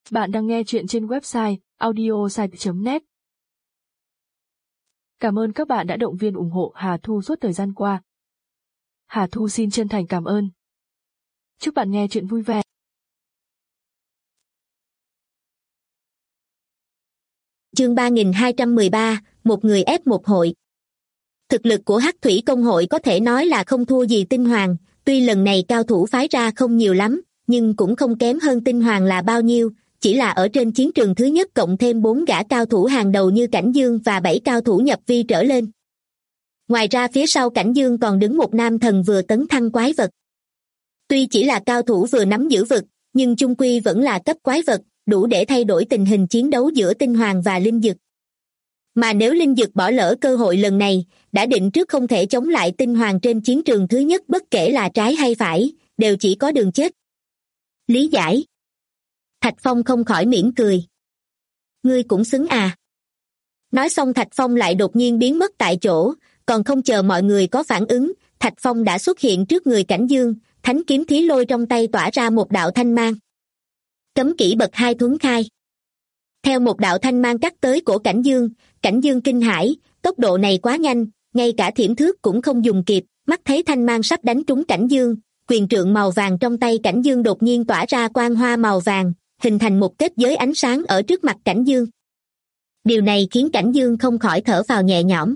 Bạn đang nghe chuyện trên website audiosite.net. Cảm ơn các bạn đã động viên ủng hộ Hà Thu suốt thời gian qua. Hà Thu xin chân thành cảm ơn. Chúc bạn nghe chuyện vui vẻ. Chương 3213, một người ép một hội. Thực lực của Hắc Thủy Công hội có thể nói là không thua gì Tinh Hoàng, tuy lần này cao thủ phái ra không nhiều lắm, nhưng cũng không kém hơn Tinh Hoàng là bao nhiêu, chỉ là ở trên chiến trường thứ nhất cộng thêm 4 gã cao thủ hàng đầu như Cảnh Dương và 7 cao thủ nhập vi trở lên. Ngoài ra phía sau Cảnh Dương còn đứng một nam thần vừa tấn thăng quái vật. Tuy chỉ là cao thủ vừa nắm giữ vực, nhưng chung quy vẫn là cấp quái vật, đủ để thay đổi tình hình chiến đấu giữa Tinh Hoàng và Linh Dực. Mà nếu Linh Dực bỏ lỡ cơ hội lần này, đã định trước không thể chống lại Tinh Hoàng trên chiến trường thứ nhất, bất kể là trái hay phải, đều chỉ có đường chết. Lý giải. Thạch Phong không khỏi mỉm cười. Ngươi cũng xứng à. Nói xong Thạch Phong lại đột nhiên biến mất tại chỗ, còn không chờ mọi người có phản ứng, Thạch Phong đã xuất hiện trước người Cảnh Dương, thánh kiếm thí lôi trong tay tỏa ra một đạo thanh mang. Cấm kỹ bậc 2 thuấn khai. Theo một đạo thanh mang cắt tới cổ Cảnh Dương kinh hãi, tốc độ này quá nhanh, ngay cả thiểm thước cũng không dùng kịp, mắt thấy thanh mang sắp đánh trúng Cảnh Dương, quyền trượng màu vàng trong tay Cảnh Dương đột nhiên tỏa ra quang hoa màu vàng, hình thành một kết giới ánh sáng ở trước mặt Cảnh Dương. Điều này khiến Cảnh Dương không khỏi thở phào nhẹ nhõm.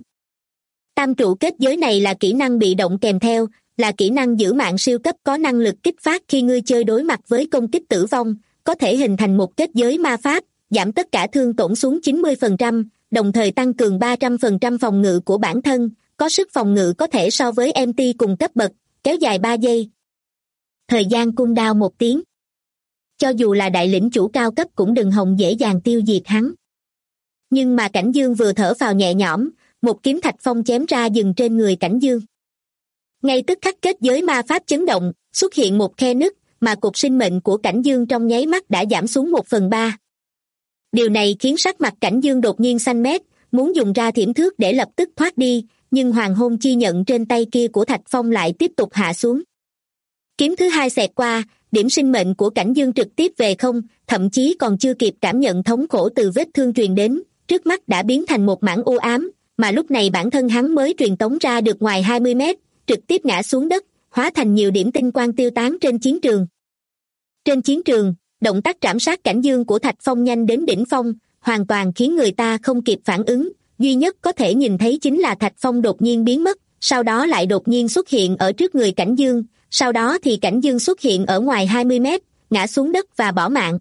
Tam trụ kết giới này là kỹ năng bị động kèm theo, là kỹ năng giữ mạng siêu cấp có năng lực kích phát khi ngươi chơi đối mặt với công kích tử vong, có thể hình thành một kết giới ma pháp, giảm tất cả thương tổn xuống 90%, đồng thời tăng cường 300% phòng ngự của bản thân, có sức phòng ngự có thể so với MT cùng cấp bậc, kéo dài 3 giây. Thời gian cooldown 1 tiếng. Cho dù là đại lĩnh chủ cao cấp cũng đừng hòng dễ dàng tiêu diệt hắn. Nhưng mà Cảnh Dương vừa thở phào nhẹ nhõm, một kiếm Thạch Phong chém ra dừng trên người Cảnh Dương. Ngay tức khắc kết giới ma pháp chấn động, xuất hiện một khe nứt, mà cột sinh mệnh của Cảnh Dương trong nháy mắt đã giảm xuống 1/3. Điều này khiến sắc mặt Cảnh Dương đột nhiên xanh mét, muốn dùng ra thiểm thước để lập tức thoát đi, nhưng hoàng hôn chi nhận trên tay kia của Thạch Phong lại tiếp tục hạ xuống. Kiếm thứ hai xẹt qua, điểm sinh mệnh của Cảnh Dương trực tiếp về không, thậm chí còn chưa kịp cảm nhận thống khổ từ vết thương truyền đến, trước mắt đã biến thành một mảng u ám, mà lúc này bản thân hắn mới truyền tống ra được ngoài 20 mét, trực tiếp ngã xuống đất, hóa thành nhiều điểm tinh quang tiêu tán trên chiến trường. Trên chiến trường, động tác trảm sát Cảnh Dương của Thạch Phong nhanh đến đỉnh phong, hoàn toàn khiến người ta không kịp phản ứng, duy nhất có thể nhìn thấy chính là Thạch Phong đột nhiên biến mất, sau đó lại đột nhiên xuất hiện ở trước người Cảnh Dương, sau đó thì Cảnh Dương xuất hiện ở ngoài 20 mét, ngã xuống đất và bỏ mạng.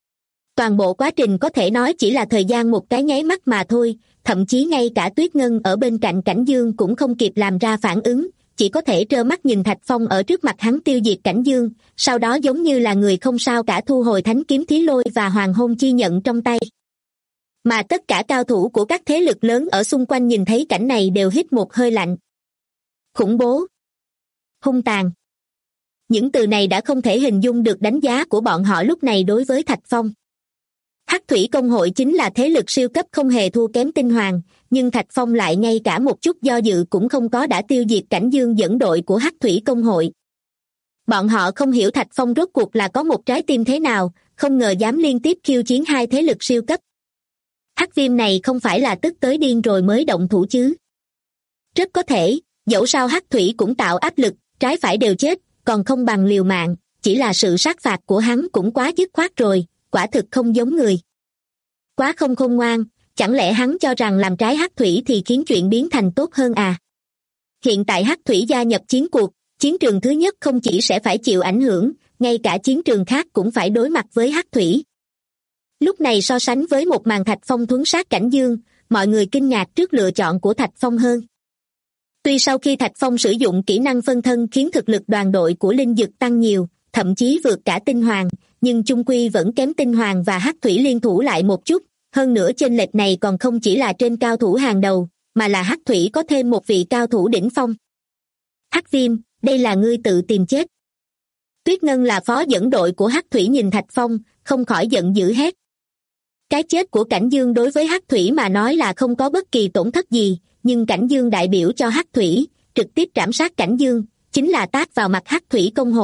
Toàn bộ quá trình có thể nói chỉ là thời gian một cái nháy mắt mà thôi, thậm chí ngay cả Tuyết Ngân ở bên cạnh Cảnh Dương cũng không kịp làm ra phản ứng, chỉ có thể trơ mắt nhìn Thạch Phong ở trước mặt hắn tiêu diệt Cảnh Dương, sau đó giống như là người không sao cả thu hồi thánh kiếm thí lôi và hoàng hôn chi nhận trong tay. Mà tất cả cao thủ của các thế lực lớn ở xung quanh nhìn thấy cảnh này đều hít một hơi lạnh. Khủng bố, hung tàn. Những từ này đã không thể hình dung được đánh giá của bọn họ lúc này đối với Thạch Phong. Hắc Thủy Công hội chính là thế lực siêu cấp không hề thua kém Tinh Hoàng, nhưng Thạch Phong lại ngay cả một chút do dự cũng không có đã tiêu diệt Cảnh Dương dẫn đội của Hắc Thủy Công hội. Bọn họ không hiểu Thạch Phong rốt cuộc là có một trái tim thế nào, không ngờ dám liên tiếp khiêu chiến hai thế lực siêu cấp. Hắc Viêm này không phải là tức tới điên rồi mới động thủ chứ? Rất có thể, dẫu sao Hắc Thủy cũng tạo áp lực, trái phải đều chết, còn không bằng liều mạng, chỉ là sự sát phạt của hắn cũng quá dứt khoát rồi, quả thực không giống người. Quá không khôn ngoan, chẳng lẽ hắn cho rằng làm trái Hắc Thủy thì khiến chuyện biến thành tốt hơn à? Hiện tại Hắc Thủy gia nhập chiến cuộc, chiến trường thứ nhất không chỉ sẽ phải chịu ảnh hưởng, ngay cả chiến trường khác cũng phải đối mặt với Hắc Thủy. Lúc này so sánh với một màn Thạch Phong thuấn sát Cảnh Dương, mọi người kinh ngạc trước lựa chọn của Thạch Phong hơn. Tuy sau khi Thạch Phong sử dụng kỹ năng phân thân khiến thực lực đoàn đội của Linh Dực tăng nhiều, thậm chí vượt cả Tinh Hoàng, nhưng chung quy vẫn kém Tinh Hoàng và Hắc Thủy liên thủ lại một chút, hơn nữa chênh lệch này còn không chỉ là trên cao thủ hàng đầu, mà là Hắc Thủy có thêm một vị cao thủ đỉnh phong. Hắc Viêm, đây là ngươi tự tìm chết. Tuyết Ngân là phó dẫn đội của Hắc Thủy nhìn Thạch Phong, không khỏi giận dữ hét. Cái chết của Cảnh Dương đối với Hắc Thủy mà nói là không có bất kỳ tổn thất gì, nhưng Cảnh Dương đại biểu cho Hắc Thủy, trực tiếp trảm sát Cảnh Dương, chính là tát vào mặt Hắc Thủy Công hội,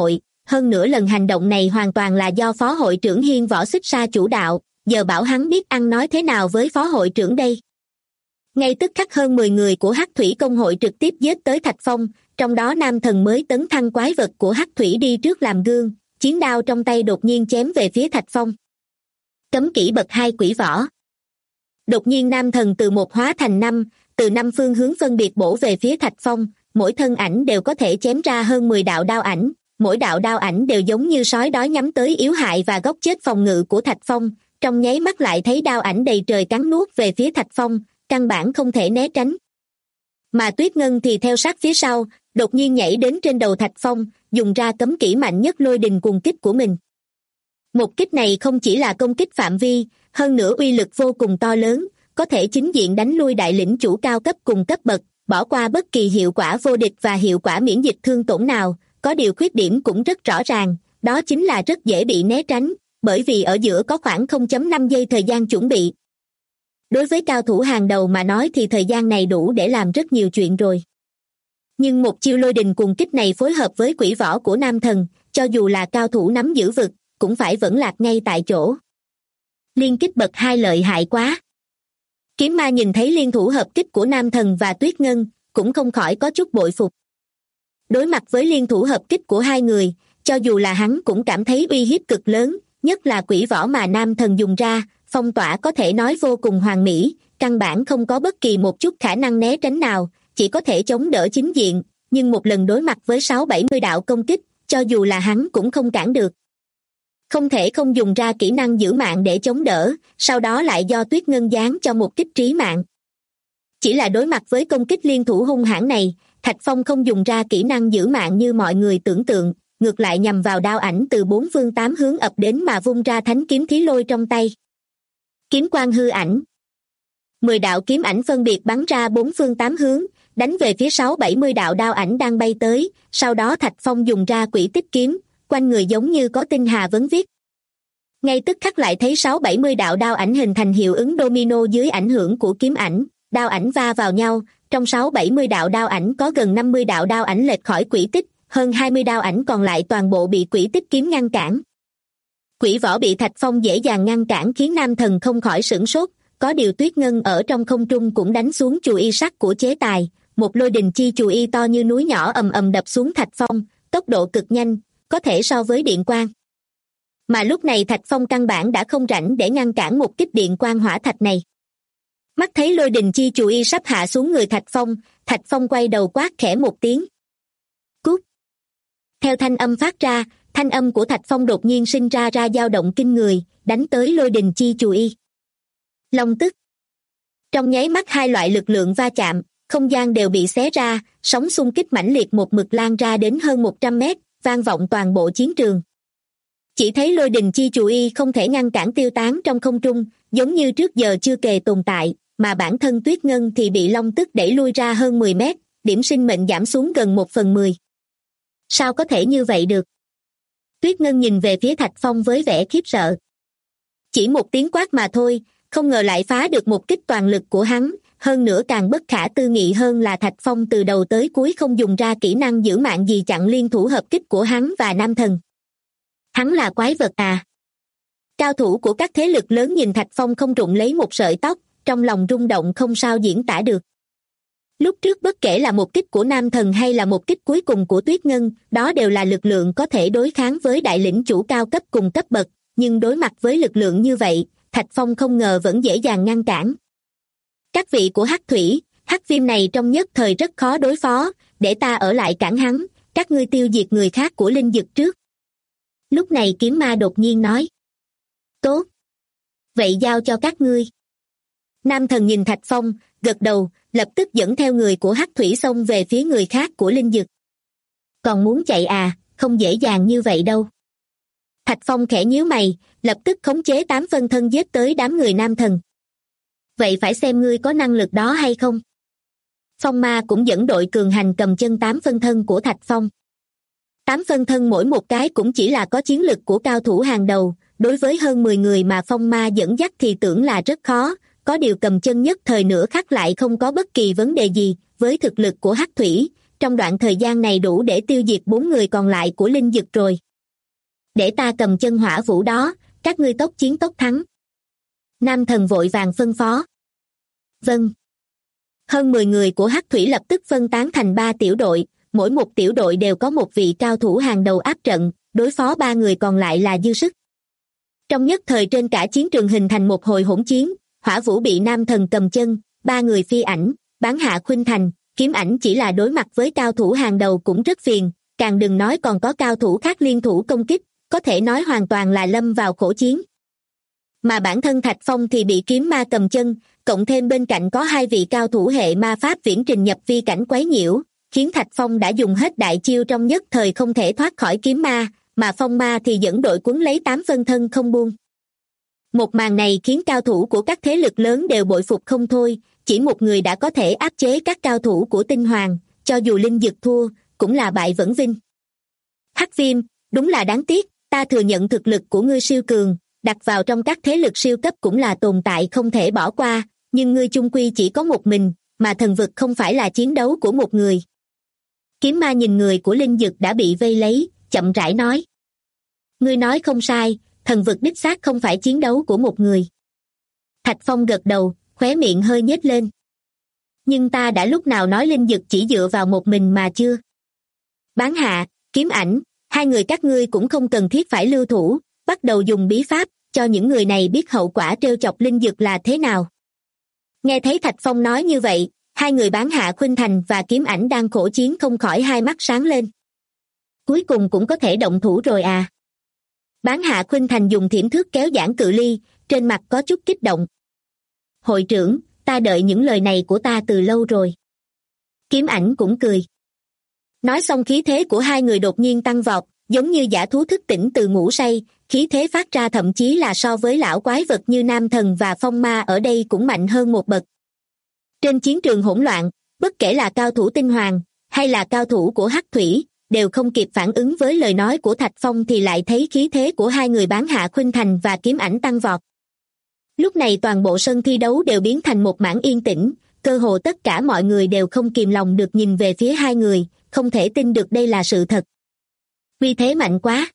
hơn nữa lần hành động này hoàn toàn là do phó hội trưởng Hiên Võ Xích Sa chủ đạo, giờ bảo hắn biết ăn nói thế nào với phó hội trưởng đây. Ngay tức khắc hơn 10 người của Hắc Thủy công hội trực tiếp giết tới Thạch Phong, trong đó nam thần mới tấn thăng quái vật của Hắc Thủy đi trước làm gương, chiến đao trong tay đột nhiên chém về phía Thạch Phong. Cấm kỹ bậc 2 quỷ võ. Đột nhiên nam thần từ 1 hóa thành 5, từ 5 phương hướng phân biệt bổ về phía Thạch Phong, mỗi thân ảnh đều có thể chém ra hơn 10 đạo đao ảnh, mỗi đạo đao ảnh đều giống như sói đói nhắm tới yếu hại và góc chết phòng ngự của Thạch Phong, trong nháy mắt lại thấy đao ảnh đầy trời cắn nuốt về phía Thạch Phong, căn bản không thể né tránh. Mà Tuyết Ngân thì theo sát phía sau, đột nhiên nhảy đến trên đầu Thạch Phong, dùng ra cấm kỹ mạnh nhất lôi đình cuồng kích của mình. Một kích này không chỉ là công kích phạm vi, hơn nữa uy lực vô cùng to lớn, có thể chính diện đánh lui đại lĩnh chủ cao cấp cùng cấp bậc, bỏ qua bất kỳ hiệu quả vô địch và hiệu quả miễn dịch thương tổn nào, có điều khuyết điểm cũng rất rõ ràng, đó chính là rất dễ bị né tránh, bởi vì ở giữa có khoảng 0.5 giây thời gian chuẩn bị. Đối với cao thủ hàng đầu mà nói thì thời gian này đủ để làm rất nhiều chuyện rồi. Nhưng một chiêu lôi đình cuồng kích này phối hợp với quỷ võ của nam thần, cho dù là cao thủ nắm giữ vực, cũng phải vẫn lạc ngay tại chỗ. Liên kích bậc 2 lợi hại quá. Kiếm ma nhìn thấy liên thủ hợp kích của nam thần và Tuyết Ngân, cũng không khỏi có chút bội phục. Đối mặt với liên thủ hợp kích của hai người, cho dù là hắn cũng cảm thấy uy hiếp cực lớn, nhất là quỷ võ mà nam thần dùng ra, phong tỏa có thể nói vô cùng hoàn mỹ, căn bản không có bất kỳ một chút khả năng né tránh nào, chỉ có thể chống đỡ chính diện, nhưng một lần đối mặt với 6-70 đạo công kích, cho dù là hắn cũng không cản được. Không thể không dùng ra kỹ năng giữ mạng để chống đỡ, sau đó lại do Tuyết Ngân giáng cho một kích trí mạng. Chỉ là đối mặt với công kích liên thủ hung hãn này, Thạch Phong không dùng ra kỹ năng giữ mạng như mọi người tưởng tượng, ngược lại nhằm vào đao ảnh từ 4 phương 8 hướng ập đến mà vung ra thánh kiếm thí lôi trong tay. Kiếm quang hư ảnh. 10 đạo kiếm ảnh phân biệt bắn ra 4 phương 8 hướng, đánh về phía 6-70 đạo đao ảnh đang bay tới, sau đó Thạch Phong dùng ra quỷ tích kiếm, quanh người giống như có tinh hà vấn viết. Ngay tức khắc lại thấy 6-70 đạo đao ảnh hình thành hiệu ứng domino dưới ảnh hưởng của kiếm ảnh, đao ảnh va vào nhau, trong 6-70 đạo đao ảnh có gần 50 đạo đao ảnh lệch khỏi quỷ tích, hơn 20 đao ảnh còn lại toàn bộ bị quỷ tích kiếm ngăn cản. Quỷ võ bị Thạch Phong dễ dàng ngăn cản khiến nam thần không khỏi sửng sốt, có điều Tuyết Ngân ở trong không trung cũng đánh xuống chùy y sắt của chế tài, một lôi đình chi chùy y to như núi nhỏ ầm ầm đập xuống Thạch Phong, tốc độ cực nhanh, có thể so với điện quang. Mà lúc này Thạch Phong căn bản đã không rảnh để ngăn cản một kích điện quang hỏa thạch này. Mắt thấy lôi đình chi chùy y sắp hạ xuống người Thạch Phong quay đầu quát khẽ một tiếng. Cút! Theo thanh âm phát ra, thanh âm của Thạch Phong đột nhiên sinh ra dao động kinh người, đánh tới lôi đình chi chùy y. Long tức. Trong nháy mắt hai loại lực lượng va chạm, không gian đều bị xé ra, sóng xung kích mãnh liệt một mực lan ra đến hơn 100 mét, vang vọng toàn bộ chiến trường. Chỉ thấy lôi đình chi chùy y không thể ngăn cản tiêu tán trong không trung, giống như trước giờ chưa kề tồn tại, mà bản thân Tuyết Ngân thì bị long tức đẩy lui ra hơn 10 mét, điểm sinh mệnh giảm xuống gần 1/10. Sao có thể như vậy được? Tuyết Ngân nhìn về phía Thạch Phong với vẻ khiếp sợ. Chỉ một tiếng quát mà thôi, không ngờ lại phá được một kích toàn lực của hắn, hơn nữa càng bất khả tư nghị hơn là Thạch Phong từ đầu tới cuối không dùng ra kỹ năng giữ mạng gì chặn liên thủ hợp kích của hắn và nam thần. Hắn là quái vật à? Cao thủ của các thế lực lớn nhìn Thạch Phong không rụng lấy một sợi tóc, trong lòng rung động không sao diễn tả được. Lúc trước bất kể là một kích của nam thần hay là một kích cuối cùng của Tuyết Ngân, đó đều là lực lượng có thể đối kháng với đại lĩnh chủ cao cấp cùng cấp bậc, nhưng đối mặt với lực lượng như vậy, Thạch Phong không ngờ vẫn dễ dàng ngăn cản. Các vị của Hắc Thủy, Hắc Viêm này trong nhất thời rất khó đối phó, để ta ở lại cản hắn, các ngươi tiêu diệt người khác của linh dực trước. Lúc này kiếm ma đột nhiên nói. Tốt. Vậy giao cho các ngươi. Nam thần nhìn Thạch Phong, gật đầu, lập tức dẫn theo người của Hắc Thủy xông về phía người khác của linh dực. Còn muốn chạy à, không dễ dàng như vậy đâu. Thạch Phong khẽ nhíu mày, lập tức khống chế 8 phân thân giết tới đám người nam thần. Vậy phải xem ngươi có năng lực đó hay không. Phong ma cũng dẫn đội cường hành cầm chân 8 phân thân của Thạch Phong. 8 phân thân mỗi một cái cũng chỉ là có chiến lực của cao thủ hàng đầu, đối với hơn 10 người mà phong ma dẫn dắt thì tưởng là rất khó, có điều cầm chân nhất thời nửa khắc lại không có bất kỳ vấn đề gì, với thực lực của Hắc Thủy, trong đoạn thời gian này đủ để tiêu diệt 4 người còn lại của linh dực rồi. Để ta cầm chân hỏa vũ đó, các ngươi tốc chiến tốc thắng. Nam Thần vội vàng phân phó. Vâng. Hơn 10 người của Hắc Thủy lập tức phân tán thành 3 tiểu đội, mỗi một tiểu đội đều có một vị cao thủ hàng đầu áp trận, đối phó 3 người còn lại là dư sức. Trong nhất thời trên cả chiến trường hình thành một hồi hỗn chiến, Hỏa Vũ bị Nam Thần cầm chân, 3 người phi ảnh, Bán Hạ Khuynh Thành, Kiếm Ảnh chỉ là đối mặt với cao thủ hàng đầu cũng rất phiền, càng đừng nói còn có cao thủ khác liên thủ công kích, có thể nói hoàn toàn là lâm vào khổ chiến. Mà bản thân Thạch Phong thì bị kiếm ma cầm chân, cộng thêm bên cạnh có 2 vị cao thủ hệ ma pháp viễn trình nhập vi cảnh quấy nhiễu, khiến Thạch Phong đã dùng hết đại chiêu trong nhất thời không thể thoát khỏi kiếm ma, mà phong ma thì dẫn đội quấn lấy 8 phân thân không buông. Một màn này khiến cao thủ của các thế lực lớn đều bội phục không thôi, chỉ một người đã có thể áp chế các cao thủ của Tinh Hoàng, cho dù Linh Dực thua, cũng là bại vững vinh. Hắc Viêm, đúng là đáng tiếc, ta thừa nhận thực lực của ngươi siêu cường, đặt vào trong các thế lực siêu cấp cũng là tồn tại không thể bỏ qua, nhưng ngươi chung quy chỉ có một mình, mà thần vực không phải là chiến đấu của một người. Kiếm ma nhìn người của Linh Dực đã bị vây lấy, chậm rãi nói. Ngươi nói không sai, thần vực đích xác không phải chiến đấu của một người. Thạch Phong gật đầu, khóe miệng hơi nhếch lên. Nhưng ta đã lúc nào nói Linh Dực chỉ dựa vào một mình mà chưa? Bán Hạ, Kiếm Ảnh, 2 người các ngươi cũng không cần thiết phải lưu thủ, bắt đầu dùng bí pháp, cho những người này biết hậu quả trêu chọc Linh Dực là thế nào. Nghe thấy Thạch Phong nói như vậy, 2 người Bán Hạ Khuynh Thành và Kiếm Ảnh đang khổ chiến không khỏi hai mắt sáng lên. Cuối cùng cũng có thể động thủ rồi à? Bán Hạ Khuynh Thành dùng thiểm thước kéo giãn cự ly, trên mặt có chút kích động. Hội trưởng, ta đợi những lời này của ta từ lâu rồi. Kiếm Ảnh cũng cười. Nói xong khí thế của 2 người đột nhiên tăng vọt, giống như dã thú thức tỉnh từ ngủ say, khí thế phát ra thậm chí là so với lão quái vật như Nam Thần và Phong Ma ở đây cũng mạnh hơn một bậc. Trên chiến trường hỗn loạn, bất kể là cao thủ Tinh Hoàng, hay là cao thủ của Hắc Thủy, đều không kịp phản ứng với lời nói của Thạch Phong thì lại thấy khí thế của 2 người Bán Hạ Khuynh Thành và Kiếm Ảnh tăng vọt. Lúc này toàn bộ sân thi đấu đều biến thành một mảng yên tĩnh, cơ hồ tất cả mọi người đều không kìm lòng được nhìn về phía 2 người, không thể tin được đây là sự thật. Uy thế mạnh quá.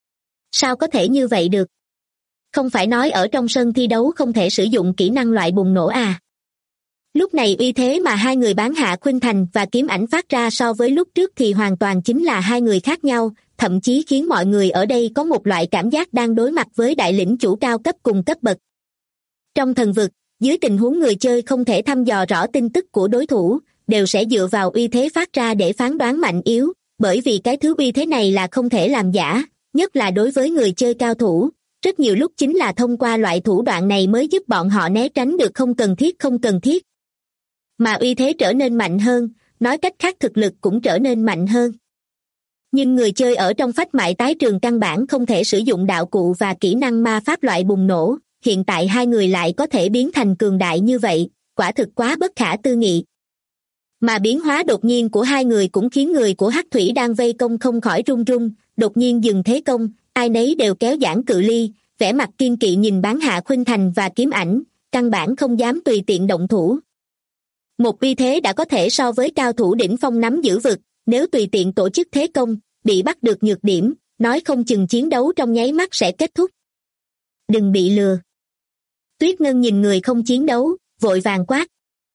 Sao có thể như vậy được? Không phải nói ở trong sân thi đấu không thể sử dụng kỹ năng loại bùng nổ à? Lúc này uy thế mà 2 người Bán Hạ Khuynh Thành và Kiếm Ảnh phát ra so với lúc trước thì hoàn toàn chính là 2 người khác nhau, thậm chí khiến mọi người ở đây có một loại cảm giác đang đối mặt với đại lĩnh chủ cao cấp cùng cấp bậc. Trong thần vực, dưới tình huống người chơi không thể thăm dò rõ tin tức của đối thủ, đều sẽ dựa vào uy thế phát ra để phán đoán mạnh yếu, bởi vì cái thứ uy thế này là không thể làm giả, nhất là đối với người chơi cao thủ. Rất nhiều lúc chính là thông qua loại thủ đoạn này mới giúp bọn họ né tránh được không cần thiết. Mà uy thế trở nên mạnh hơn, nói cách khác thực lực cũng trở nên mạnh hơn. Nhưng người chơi ở trong phách mại tái trường căn bản không thể sử dụng đạo cụ và kỹ năng ma pháp loại bùng nổ, hiện tại 2 người lại có thể biến thành cường đại như vậy, quả thực quá bất khả tư nghị. Mà biến hóa đột nhiên của 2 người cũng khiến người của Hắc Thủy đang vây công không khỏi run run, đột nhiên dừng thế công, ai nấy đều kéo giãn cự ly, vẻ mặt kiên kỵ nhìn Bán Hạ Khuynh Thành và Kiếm Ảnh, căn bản không dám tùy tiện động thủ. Một uy thế đã có thể so với cao thủ đỉnh phong nắm giữ vực, nếu tùy tiện tổ chức thế công, bị bắt được nhược điểm, nói không chừng chiến đấu trong nháy mắt sẽ kết thúc. Đừng bị lừa. Tuyết Ngân nhìn người không chiến đấu, vội vàng quát.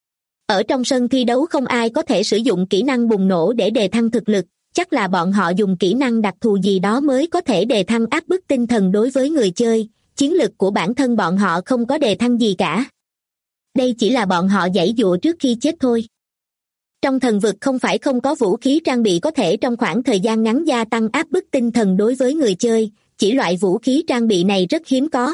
Ở trong sân thi đấu không ai có thể sử dụng kỹ năng bùng nổ để đề thăng thực lực, chắc là bọn họ dùng kỹ năng đặc thù gì đó mới có thể đề thăng áp bức tinh thần đối với người chơi, chiến lực của bản thân bọn họ không có đề thăng gì cả. Đây chỉ là bọn họ giãy giụa trước khi chết thôi. Trong thần vực không phải không có vũ khí trang bị có thể trong khoảng thời gian ngắn gia tăng áp bức tinh thần đối với người chơi, chỉ loại vũ khí trang bị này rất hiếm có.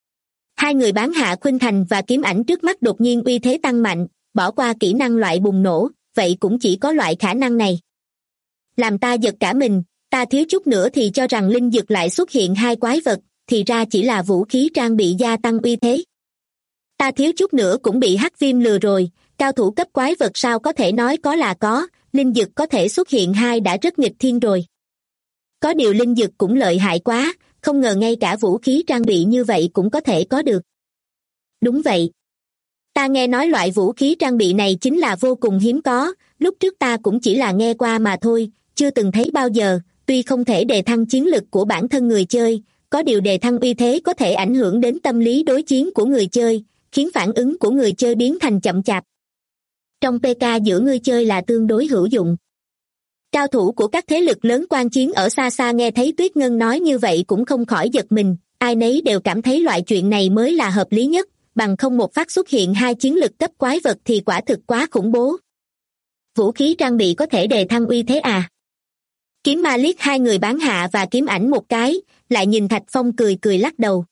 2 người Bán Hạ Khuynh Thành và Kiếm Ảnh trước mắt đột nhiên uy thế tăng mạnh, bỏ qua kỹ năng loại bùng nổ, vậy cũng chỉ có loại khả năng này. Làm ta giật cả mình, ta thiếu chút nữa thì cho rằng Linh Dực lại xuất hiện 2 quái vật, thì ra chỉ là vũ khí trang bị gia tăng uy thế. Ta thiếu chút nữa cũng bị Hắc Viêm lừa rồi, cao thủ cấp quái vật sao có thể nói có là có, Linh Dực có thể xuất hiện 2 đã rất nghịch thiên rồi. Có điều Linh Dực cũng lợi hại quá, không ngờ ngay cả vũ khí trang bị như vậy cũng có thể có được. Đúng vậy. Ta nghe nói loại vũ khí trang bị này chính là vô cùng hiếm có, lúc trước ta cũng chỉ là nghe qua mà thôi, chưa từng thấy bao giờ, tuy không thể đề thăng chiến lực của bản thân người chơi, có điều đề thăng uy thế có thể ảnh hưởng đến tâm lý đối chiến của người chơi, khiến phản ứng của người chơi biến thành chậm chạp. Trong PK giữa người chơi là tương đối hữu dụng. Cao thủ của các thế lực lớn quan chiến ở xa xa nghe thấy Tuyết Ngân nói như vậy cũng không khỏi giật mình, ai nấy đều cảm thấy loại chuyện này mới là hợp lý nhất, bằng không một phát xuất hiện hai chiến lực cấp quái vật thì quả thực quá khủng bố. Vũ khí trang bị có thể đề thăng uy thế à? Kiếm Ma liếc hai người bán hạ và Kiếm Ảnh một cái, lại nhìn Thạch Phong cười cười lắc đầu.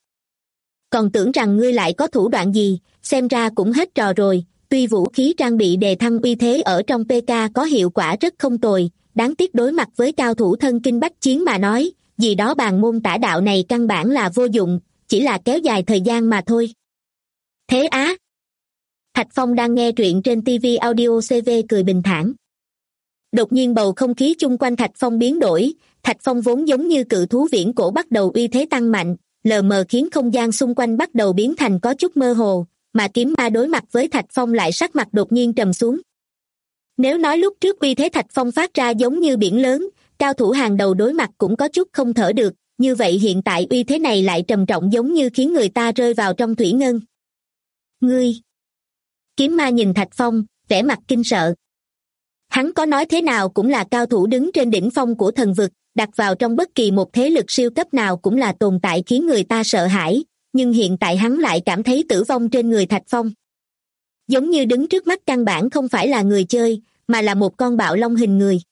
Còn tưởng rằng ngươi lại có thủ đoạn gì, xem ra cũng hết trò rồi, tuy vũ khí trang bị đề thăng uy thế ở trong PK có hiệu quả rất không tồi, đáng tiếc đối mặt với cao thủ thân kinh bách chiến mà nói, gì đó bàn môn tả đạo này căn bản là vô dụng, chỉ là kéo dài thời gian mà thôi. Thế á? Thạch Phong đang nghe truyện trên TV Audio CV cười bình thản. Đột nhiên bầu không khí chung quanh Thạch Phong biến đổi, Thạch Phong vốn giống như cự thú viễn cổ bắt đầu uy thế tăng mạnh, lờ mờ khiến không gian xung quanh bắt đầu biến thành có chút mơ hồ, mà Kiếm Ma đối mặt với Thạch Phong lại sắc mặt đột nhiên trầm xuống. Nếu nói lúc trước uy thế Thạch Phong phát ra giống như biển lớn, cao thủ hàng đầu đối mặt cũng có chút không thở được, như vậy hiện tại uy thế này lại trầm trọng giống như khiến người ta rơi vào trong thủy ngân. Ngươi! Kiếm Ma nhìn Thạch Phong, vẻ mặt kinh sợ. Hắn có nói thế nào cũng là cao thủ đứng trên đỉnh phong của thần vực, đặt vào trong bất kỳ một thế lực siêu cấp nào cũng là tồn tại khiến người ta sợ hãi, nhưng hiện tại hắn lại cảm thấy tử vong trên người Thạch Phong. Giống như đứng trước mắt căn bản không phải là người chơi, mà là một con bạo long hình người.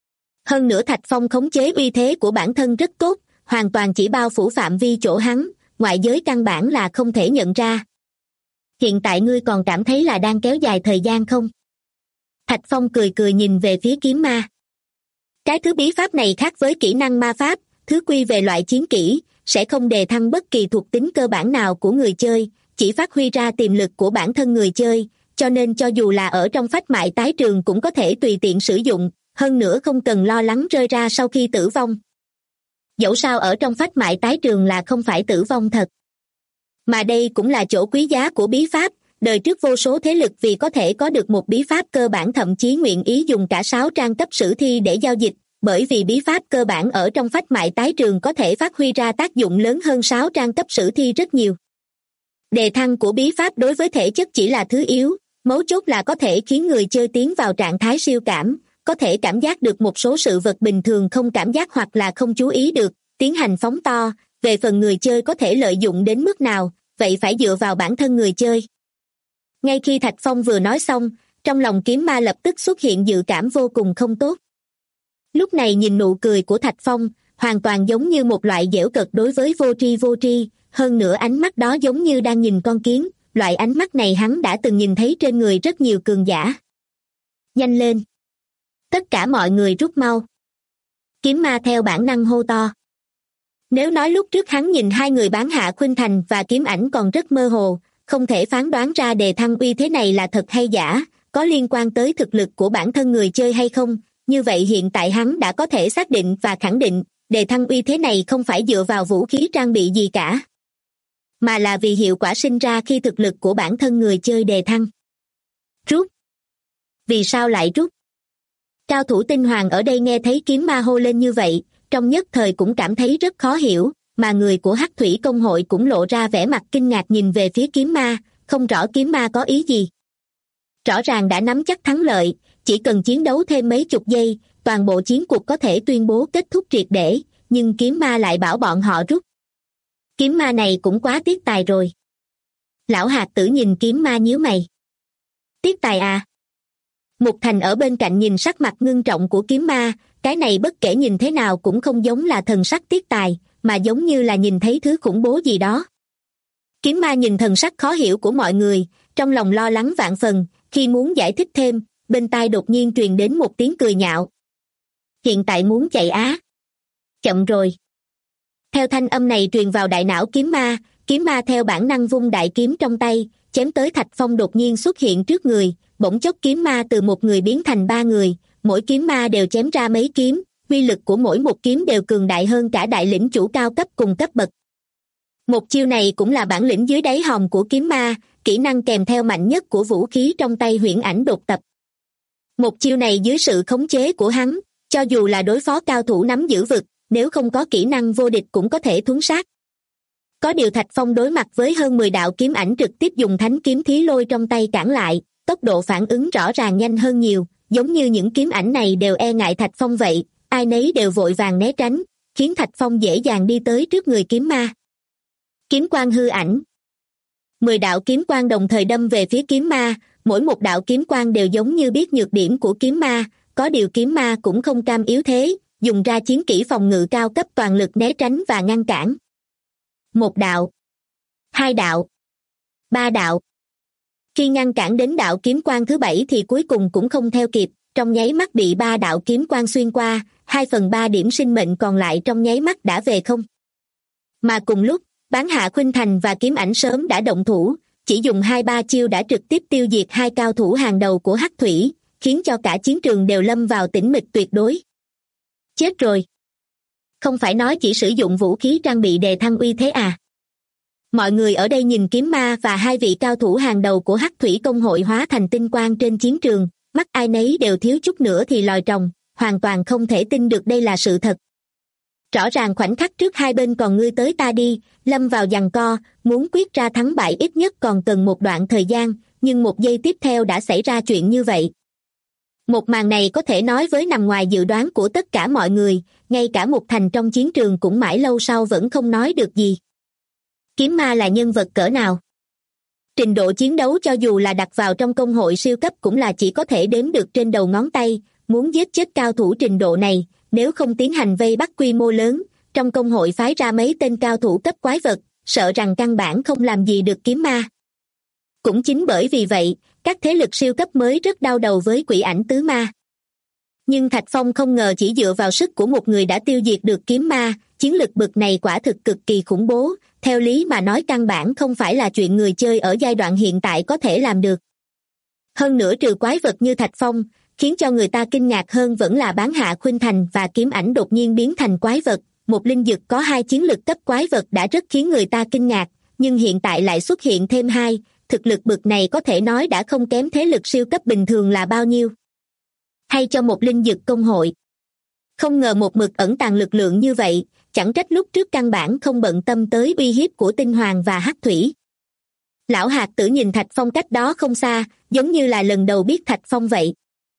Hơn nữa Thạch Phong khống chế uy thế của bản thân rất tốt, hoàn toàn chỉ bao phủ phạm vi chỗ hắn, ngoại giới căn bản là không thể nhận ra. Hiện tại ngươi còn cảm thấy là đang kéo dài thời gian không? Thạch Phong cười cười nhìn về phía Kiếm Ma. Cái thứ bí pháp này khác với kỹ năng ma pháp, thứ quy về loại chiến kỹ, sẽ không đề thăng bất kỳ thuộc tính cơ bản nào của người chơi, chỉ phát huy ra tiềm lực của bản thân người chơi, cho nên cho dù là ở trong phách mại tái trường cũng có thể tùy tiện sử dụng, hơn nữa không cần lo lắng rơi ra sau khi tử vong. Dẫu sao ở trong phách mại tái trường là không phải tử vong thật. Mà đây cũng là chỗ quý giá của bí pháp, đời trước vô số thế lực vì có thể có được một bí pháp cơ bản thậm chí nguyện ý dùng cả 6 trang cấp sử thi để giao dịch, bởi vì bí pháp cơ bản ở trong phách mại tái trường có thể phát huy ra tác dụng lớn hơn 6 trang cấp sử thi rất nhiều. Đề thăng của bí pháp đối với thể chất chỉ là thứ yếu, mấu chốt là có thể khiến người chơi tiến vào trạng thái siêu cảm, có thể cảm giác được một số sự vật bình thường không cảm giác hoặc là không chú ý được, tiến hành phóng to, về phần người chơi có thể lợi dụng đến mức nào, vậy phải dựa vào bản thân người chơi. Ngay khi Thạch Phong vừa nói xong, trong lòng Kiếm Ma lập tức xuất hiện dự cảm vô cùng không tốt. Lúc này nhìn nụ cười của Thạch Phong, hoàn toàn giống như một loại giễu cợt đối với vô tri, hơn nữa ánh mắt đó giống như đang nhìn con kiến, loại ánh mắt này hắn đã từng nhìn thấy trên người rất nhiều cường giả. Nhanh lên! Tất cả mọi người rút mau! Kiếm Ma theo bản năng hô to. Nếu nói lúc trước hắn nhìn hai người bán hạ Khuynh Thành và Kiếm Ảnh còn rất mơ hồ, không thể phán đoán ra đề thăng uy thế này là thật hay giả, có liên quan tới thực lực của bản thân người chơi hay không, như vậy hiện tại hắn đã có thể xác định và khẳng định, đề thăng uy thế này không phải dựa vào vũ khí trang bị gì cả, mà là vì hiệu quả sinh ra khi thực lực của bản thân người chơi đề thăng. Rút! Vì sao lại rút? Cao thủ tinh hoàng ở đây nghe thấy Kiếm Ma hô lên như vậy, trong nhất thời cũng cảm thấy rất khó hiểu, mà người của Hắc Thủy Công hội cũng lộ ra vẻ mặt kinh ngạc nhìn về phía Kiếm Ma, không rõ Kiếm Ma có ý gì. Rõ ràng đã nắm chắc thắng lợi, chỉ cần chiến đấu thêm mấy chục giây, toàn bộ chiến cuộc có thể tuyên bố kết thúc triệt để, nhưng Kiếm Ma lại bảo bọn họ rút. Kiếm Ma này cũng quá tiếc tài rồi. Lão hạt tử nhìn Kiếm Ma nhíu mày. Tiếc tài à? Mục Thành ở bên cạnh nhìn sắc mặt ngưng trọng của Kiếm Ma, cái này bất kể nhìn thế nào cũng không giống là thần sắc tiếc tài, mà giống như là nhìn thấy thứ khủng bố gì đó. Kiếm Ma nhìn thần sắc khó hiểu của mọi người, trong lòng lo lắng vạn phần, khi muốn giải thích thêm, bên tai đột nhiên truyền đến một tiếng cười nhạo. Hiện tại muốn chạy á? Chậm rồi. Theo thanh âm này truyền vào đại não Kiếm Ma theo bản năng vung đại kiếm trong tay, chém tới Thạch Phong đột nhiên xuất hiện trước người, bỗng chốc Kiếm Ma từ một người biến thành 3 người, mỗi kiếm ma đều chém ra mấy kiếm, uy lực của mỗi một kiếm đều cường đại hơn cả đại lĩnh chủ cao cấp cùng cấp bậc. Một chiêu này cũng là bản lĩnh dưới đáy hòm của Kiếm Ma, kỹ năng kèm theo mạnh nhất của vũ khí trong tay Huyễn Ảnh Đột Tập. Một chiêu này dưới sự khống chế của hắn, Cho dù là đối phó cao thủ nắm giữ vực, nếu không có kỹ năng vô địch cũng có thể thuấn sát. Có điều Thạch Phong đối mặt với hơn 10 đạo kiếm ảnh trực tiếp dùng thánh kiếm thí lôi trong tay cản lại, tốc độ phản ứng rõ ràng nhanh hơn nhiều, giống như những kiếm ảnh này đều e ngại Thạch Phong vậy, ai nấy đều vội vàng né tránh, khiến Thạch Phong dễ dàng đi tới trước người kiếm ma. Kiếm quang hư ảnh. 10 đạo kiếm quang đồng thời đâm về phía kiếm ma, mỗi một đạo kiếm quang đều giống như biết nhược điểm của kiếm ma, có điều kiếm ma cũng không cam yếu thế, dùng ra chiến kỹ phòng ngự cao cấp toàn lực né tránh và ngăn cản. 1 đạo, 2 đạo, 3 đạo. Khi ngăn cản đến đạo kiếm quang thứ 7 thì cuối cùng cũng không theo kịp, trong nháy mắt bị 3 đạo kiếm quang xuyên qua, 2/3 điểm sinh mệnh còn lại trong nháy mắt đã về không. Mà cùng lúc, Bán Hạ Khuynh Thành và kiếm ảnh sớm đã động thủ, chỉ dùng 2-3 chiêu đã trực tiếp tiêu diệt 2 cao thủ hàng đầu của Hắc Thủy, khiến cho cả chiến trường đều lâm vào tĩnh mịch tuyệt đối. Chết rồi! Không phải nói chỉ sử dụng vũ khí trang bị đề thăng uy thế à? Mọi người ở đây nhìn kiếm ma và 2 vị cao thủ hàng đầu của Hắc Thủy công hội hóa thành tinh quang trên chiến trường, mắt ai nấy đều thiếu chút nữa thì lòi tròng, hoàn toàn không thể tin được đây là sự thật. Rõ ràng khoảnh khắc trước hai bên còn ngươi tới ta đi, lâm vào giằng co, muốn quyết ra thắng bại ít nhất còn cần một đoạn thời gian, nhưng một giây tiếp theo đã xảy ra chuyện như vậy. Một màn này có thể nói với nằm ngoài dự đoán của tất cả mọi người, ngay cả Mục Thành trong chiến trường cũng mãi lâu sau vẫn không nói được gì. Kiếm ma là nhân vật cỡ nào? Trình độ chiến đấu cho dù là đặt vào trong công hội siêu cấp cũng là chỉ có thể đếm được trên đầu ngón tay, muốn giết chết cao thủ trình độ này, nếu không tiến hành vây bắt quy mô lớn, trong công hội phái ra mấy tên cao thủ cấp quái vật, sợ rằng căn bản không làm gì được kiếm ma. Cũng chính bởi vì vậy, các thế lực siêu cấp mới rất đau đầu với quỷ ảnh tứ ma. Nhưng Thạch Phong không ngờ chỉ dựa vào sức của một người đã tiêu diệt được kiếm ma, chiến lực bực này quả thực cực kỳ khủng bố, theo lý mà nói căn bản không phải là chuyện người chơi ở giai đoạn hiện tại có thể làm được. Hơn nữa trừ quái vật như Thạch Phong, khiến cho người ta kinh ngạc hơn vẫn là Bán Hạ Khuynh Thành và kiếm ảnh đột nhiên biến thành quái vật, một linh dực có 2 chiến lực cấp quái vật đã rất khiến người ta kinh ngạc, nhưng hiện tại lại xuất hiện thêm 2, thực lực bực này có thể nói đã không kém thế lực siêu cấp bình thường là bao nhiêu. Hay cho một linh dực công hội. Không ngờ một mực ẩn tàng lực lượng như vậy, chẳng trách lúc trước căn bản không bận tâm tới uy hiếp của Tinh Hoàng và Hắc Thủy. Lão Hạt Tử nhìn Thạch Phong cách đó không xa, giống như là lần đầu biết Thạch Phong vậy.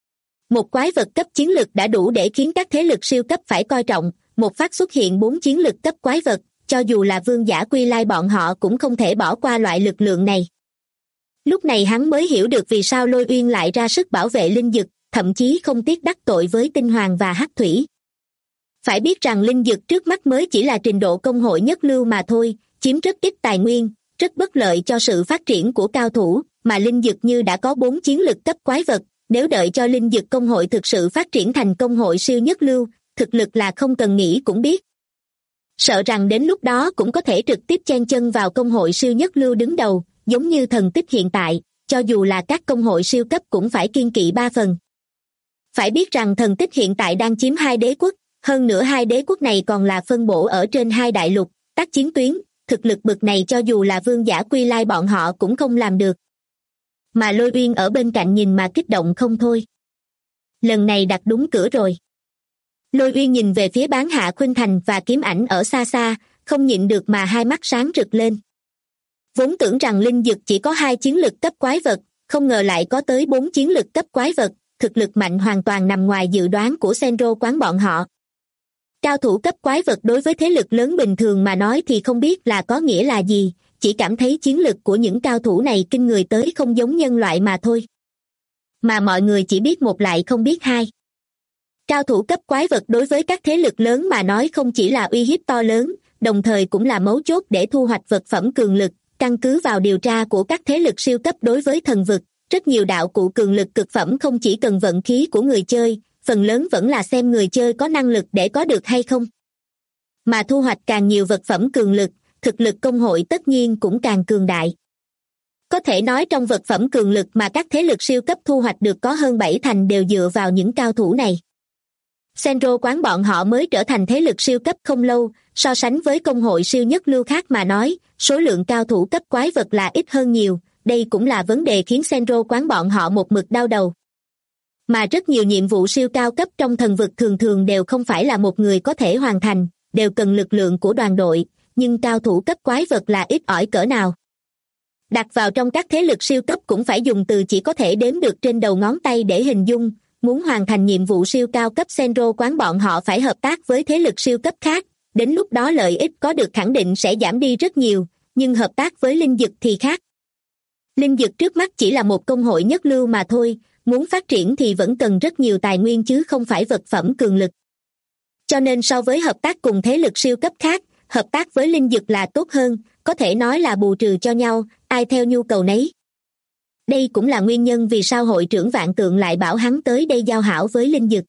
Một quái vật cấp chiến lực đã đủ để khiến các thế lực siêu cấp phải coi trọng, một phát xuất hiện 4 chiến lực cấp quái vật, cho dù là vương giả Quy Lai bọn họ cũng không thể bỏ qua loại lực lượng này. Lúc này hắn mới hiểu được vì sao Lôi Uyên lại ra sức bảo vệ linh dực, thậm chí không tiếc đắc tội với Tinh Hoàng và Hắc Thủy. Phải biết rằng linh dực trước mắt mới chỉ là trình độ công hội nhất lưu mà thôi, chiếm rất ít tài nguyên, rất bất lợi cho sự phát triển của cao thủ, mà linh dực như đã có 4 chiến lực cấp quái vật, nếu đợi cho linh dực công hội thực sự phát triển thành công hội siêu nhất lưu, thực lực là không cần nghĩ cũng biết. Sợ rằng đến lúc đó cũng có thể trực tiếp chen chân vào công hội siêu nhất lưu đứng đầu, giống như Thần Tích hiện tại, cho dù là các công hội siêu cấp cũng phải kiêng kỵ 3 phần. Phải biết rằng Thần Tích hiện tại đang chiếm 2 đế quốc, hơn nữa 2 đế quốc này còn là phân bổ ở trên 2 đại lục, tác chiến tuyến, thực lực bực này cho dù là vương giả Quy Lai bọn họ cũng không làm được. Mà Lôi Uyên ở bên cạnh nhìn mà kích động không thôi. Lần này đặt đúng cửa rồi. Lôi Uyên nhìn về phía Bán Hạ Khuynh Thành và kiếm ảnh ở xa xa, không nhịn được mà hai mắt sáng rực lên. Vốn tưởng rằng linh dực chỉ có 2 chiến lực cấp quái vật, không ngờ lại có tới 4 chiến lực cấp quái vật, thực lực mạnh hoàn toàn nằm ngoài dự đoán của Senro quán bọn họ. Cao thủ cấp quái vật đối với thế lực lớn bình thường mà nói thì không biết là có nghĩa là gì, chỉ cảm thấy chiến lực của những cao thủ này kinh người tới không giống nhân loại mà thôi. Mà mọi người chỉ biết một lại không biết hai. Cao thủ cấp quái vật đối với các thế lực lớn mà nói không chỉ là uy hiếp to lớn, đồng thời cũng là mấu chốt để thu hoạch vật phẩm cường lực, căn cứ vào điều tra của các thế lực siêu cấp đối với thần vực. Rất nhiều đạo cụ cường lực cực phẩm không chỉ cần vận khí của người chơi, phần lớn vẫn là xem người chơi có năng lực để có được hay không. Mà thu hoạch càng nhiều vật phẩm cường lực, thực lực công hội tất nhiên cũng càng cường đại. Có thể nói trong vật phẩm cường lực mà các thế lực siêu cấp thu hoạch được có hơn 7/10 đều dựa vào những cao thủ này. Senro quán bọn họ mới trở thành thế lực siêu cấp không lâu, so sánh với công hội siêu nhất lưu khác mà nói, số lượng cao thủ cấp quái vật là ít hơn nhiều. Đây cũng là vấn đề khiến Senro quán bọn họ một mực đau đầu. Mà rất nhiều nhiệm vụ siêu cao cấp trong thần vực thường thường đều không phải là một người có thể hoàn thành, đều cần lực lượng của đoàn đội, nhưng cao thủ cấp quái vật là ít ỏi cỡ nào. Đặt vào trong các thế lực siêu cấp cũng phải dùng từ chỉ có thể đếm được trên đầu ngón tay để hình dung. Muốn hoàn thành nhiệm vụ siêu cao cấp Senro quán bọn họ phải hợp tác với thế lực siêu cấp khác, đến lúc đó lợi ích có được khẳng định sẽ giảm đi rất nhiều, nhưng hợp tác với linh dực thì khác. Linh dực trước mắt chỉ là một công hội nhất lưu mà thôi, muốn phát triển thì vẫn cần rất nhiều tài nguyên chứ không phải vật phẩm cường lực. Cho nên so với hợp tác cùng thế lực siêu cấp khác, hợp tác với linh dực là tốt hơn, có thể nói là bù trừ cho nhau, ai theo nhu cầu nấy. Đây cũng là nguyên nhân vì sao hội trưởng Vạn Tượng lại bảo hắn tới đây giao hảo với linh dực.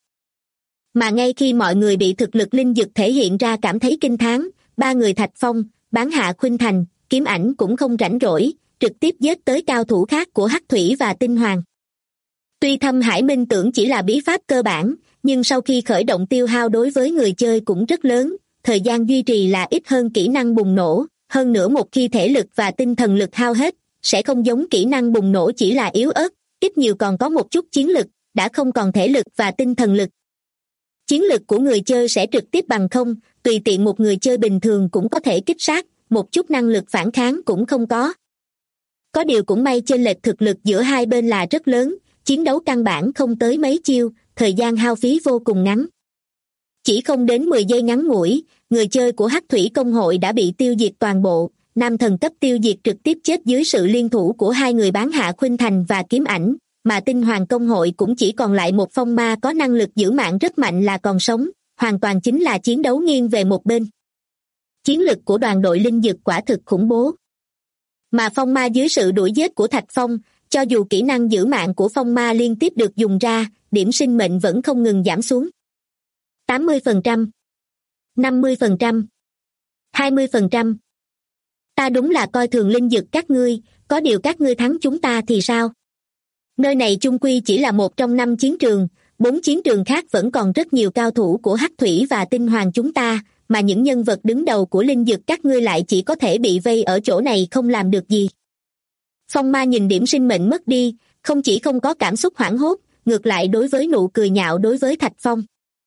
Mà ngay khi mọi người bị thực lực linh dực thể hiện ra cảm thấy kinh thán, ba người Thạch Phong, Bán Hạ Khuynh Thành, Kiếm Ảnh cũng không rảnh rỗi, trực tiếp giết tới cao thủ khác của Hắc Thủy và Tinh Hoàng. Tuy Thâm Hải Minh tưởng chỉ là bí pháp cơ bản, nhưng sau khi khởi động tiêu hao đối với người chơi cũng rất lớn, thời gian duy trì là ít hơn kỹ năng bùng nổ, hơn nữa một khi thể lực và tinh thần lực hao hết, sẽ không giống kỹ năng bùng nổ chỉ là yếu ớt, ít nhiều còn có một chút chiến lực, đã không còn thể lực và tinh thần lực. Chiến lực của người chơi sẽ trực tiếp bằng không, tùy tiện một người chơi bình thường cũng có thể kích sát, một chút năng lực phản kháng cũng không có. Có điều cũng may chênh lệch thực lực giữa hai bên là rất lớn, chiến đấu căn bản không tới mấy chiêu, thời gian hao phí vô cùng ngắn. Chỉ không đến 10 giây ngắn ngủi, người chơi của Hắc Thủy Công hội đã bị tiêu diệt toàn bộ, nam thần cấp tiêu diệt trực tiếp chết dưới sự liên thủ của hai người Bán Hạ Khuynh Thành và Kiếm Ảnh, mà Tinh Hoàng Công hội cũng chỉ còn lại một phong ma có năng lực giữ mạng rất mạnh là còn sống, hoàn toàn chính là chiến đấu nghiêng về một bên. Chiến lực của đoàn đội linh dực quả thực khủng bố. Mà phong ma dưới sự đuổi giết của Thạch Phong, cho dù kỹ năng giữ mạng của phong ma liên tiếp được dùng ra, điểm sinh mệnh vẫn không ngừng giảm xuống. 80%, 50%, 20%. Ta đúng là coi thường linh dực các ngươi, có điều các ngươi thắng chúng ta thì sao? Nơi này chung quy chỉ là một trong 5 chiến trường, 4 chiến trường khác vẫn còn rất nhiều cao thủ của Hắc Thủy và Tinh Hoàng chúng ta, mà những nhân vật đứng đầu của linh dực các ngươi lại chỉ có thể bị vây ở chỗ này không làm được gì. Phong ma nhìn điểm sinh mệnh mất đi, không chỉ không có cảm xúc hoảng hốt, ngược lại đối với nụ cười nhạo đối với Thạch Phong.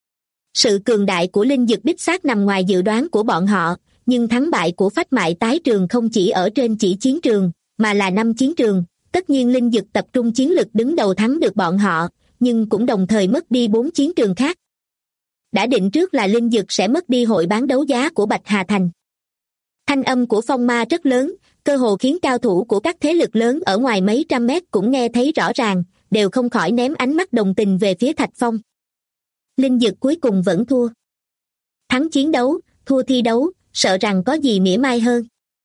Sự cường đại của linh dực đích xác nằm ngoài dự đoán của bọn họ, nhưng thắng bại của phách mại tái trường không chỉ ở trên chỉ chiến trường, mà là 5 chiến trường. Tất nhiên linh dực tập trung chiến lực đứng đầu thắng được bọn họ, nhưng cũng đồng thời mất đi 4 chiến trường khác. Đã định trước là linh dực sẽ mất đi hội bán đấu giá của Bạch Hà Thành. Thanh âm của phong ma rất lớn, cơ hồ khiến cao thủ của các thế lực lớn ở ngoài mấy trăm mét cũng nghe thấy rõ ràng, đều không khỏi ném ánh mắt đồng tình về phía Thạch Phong. Linh dực cuối cùng vẫn thua. Thắng chiến đấu, thua thi đấu, sợ rằng có gì mỉa mai hơn.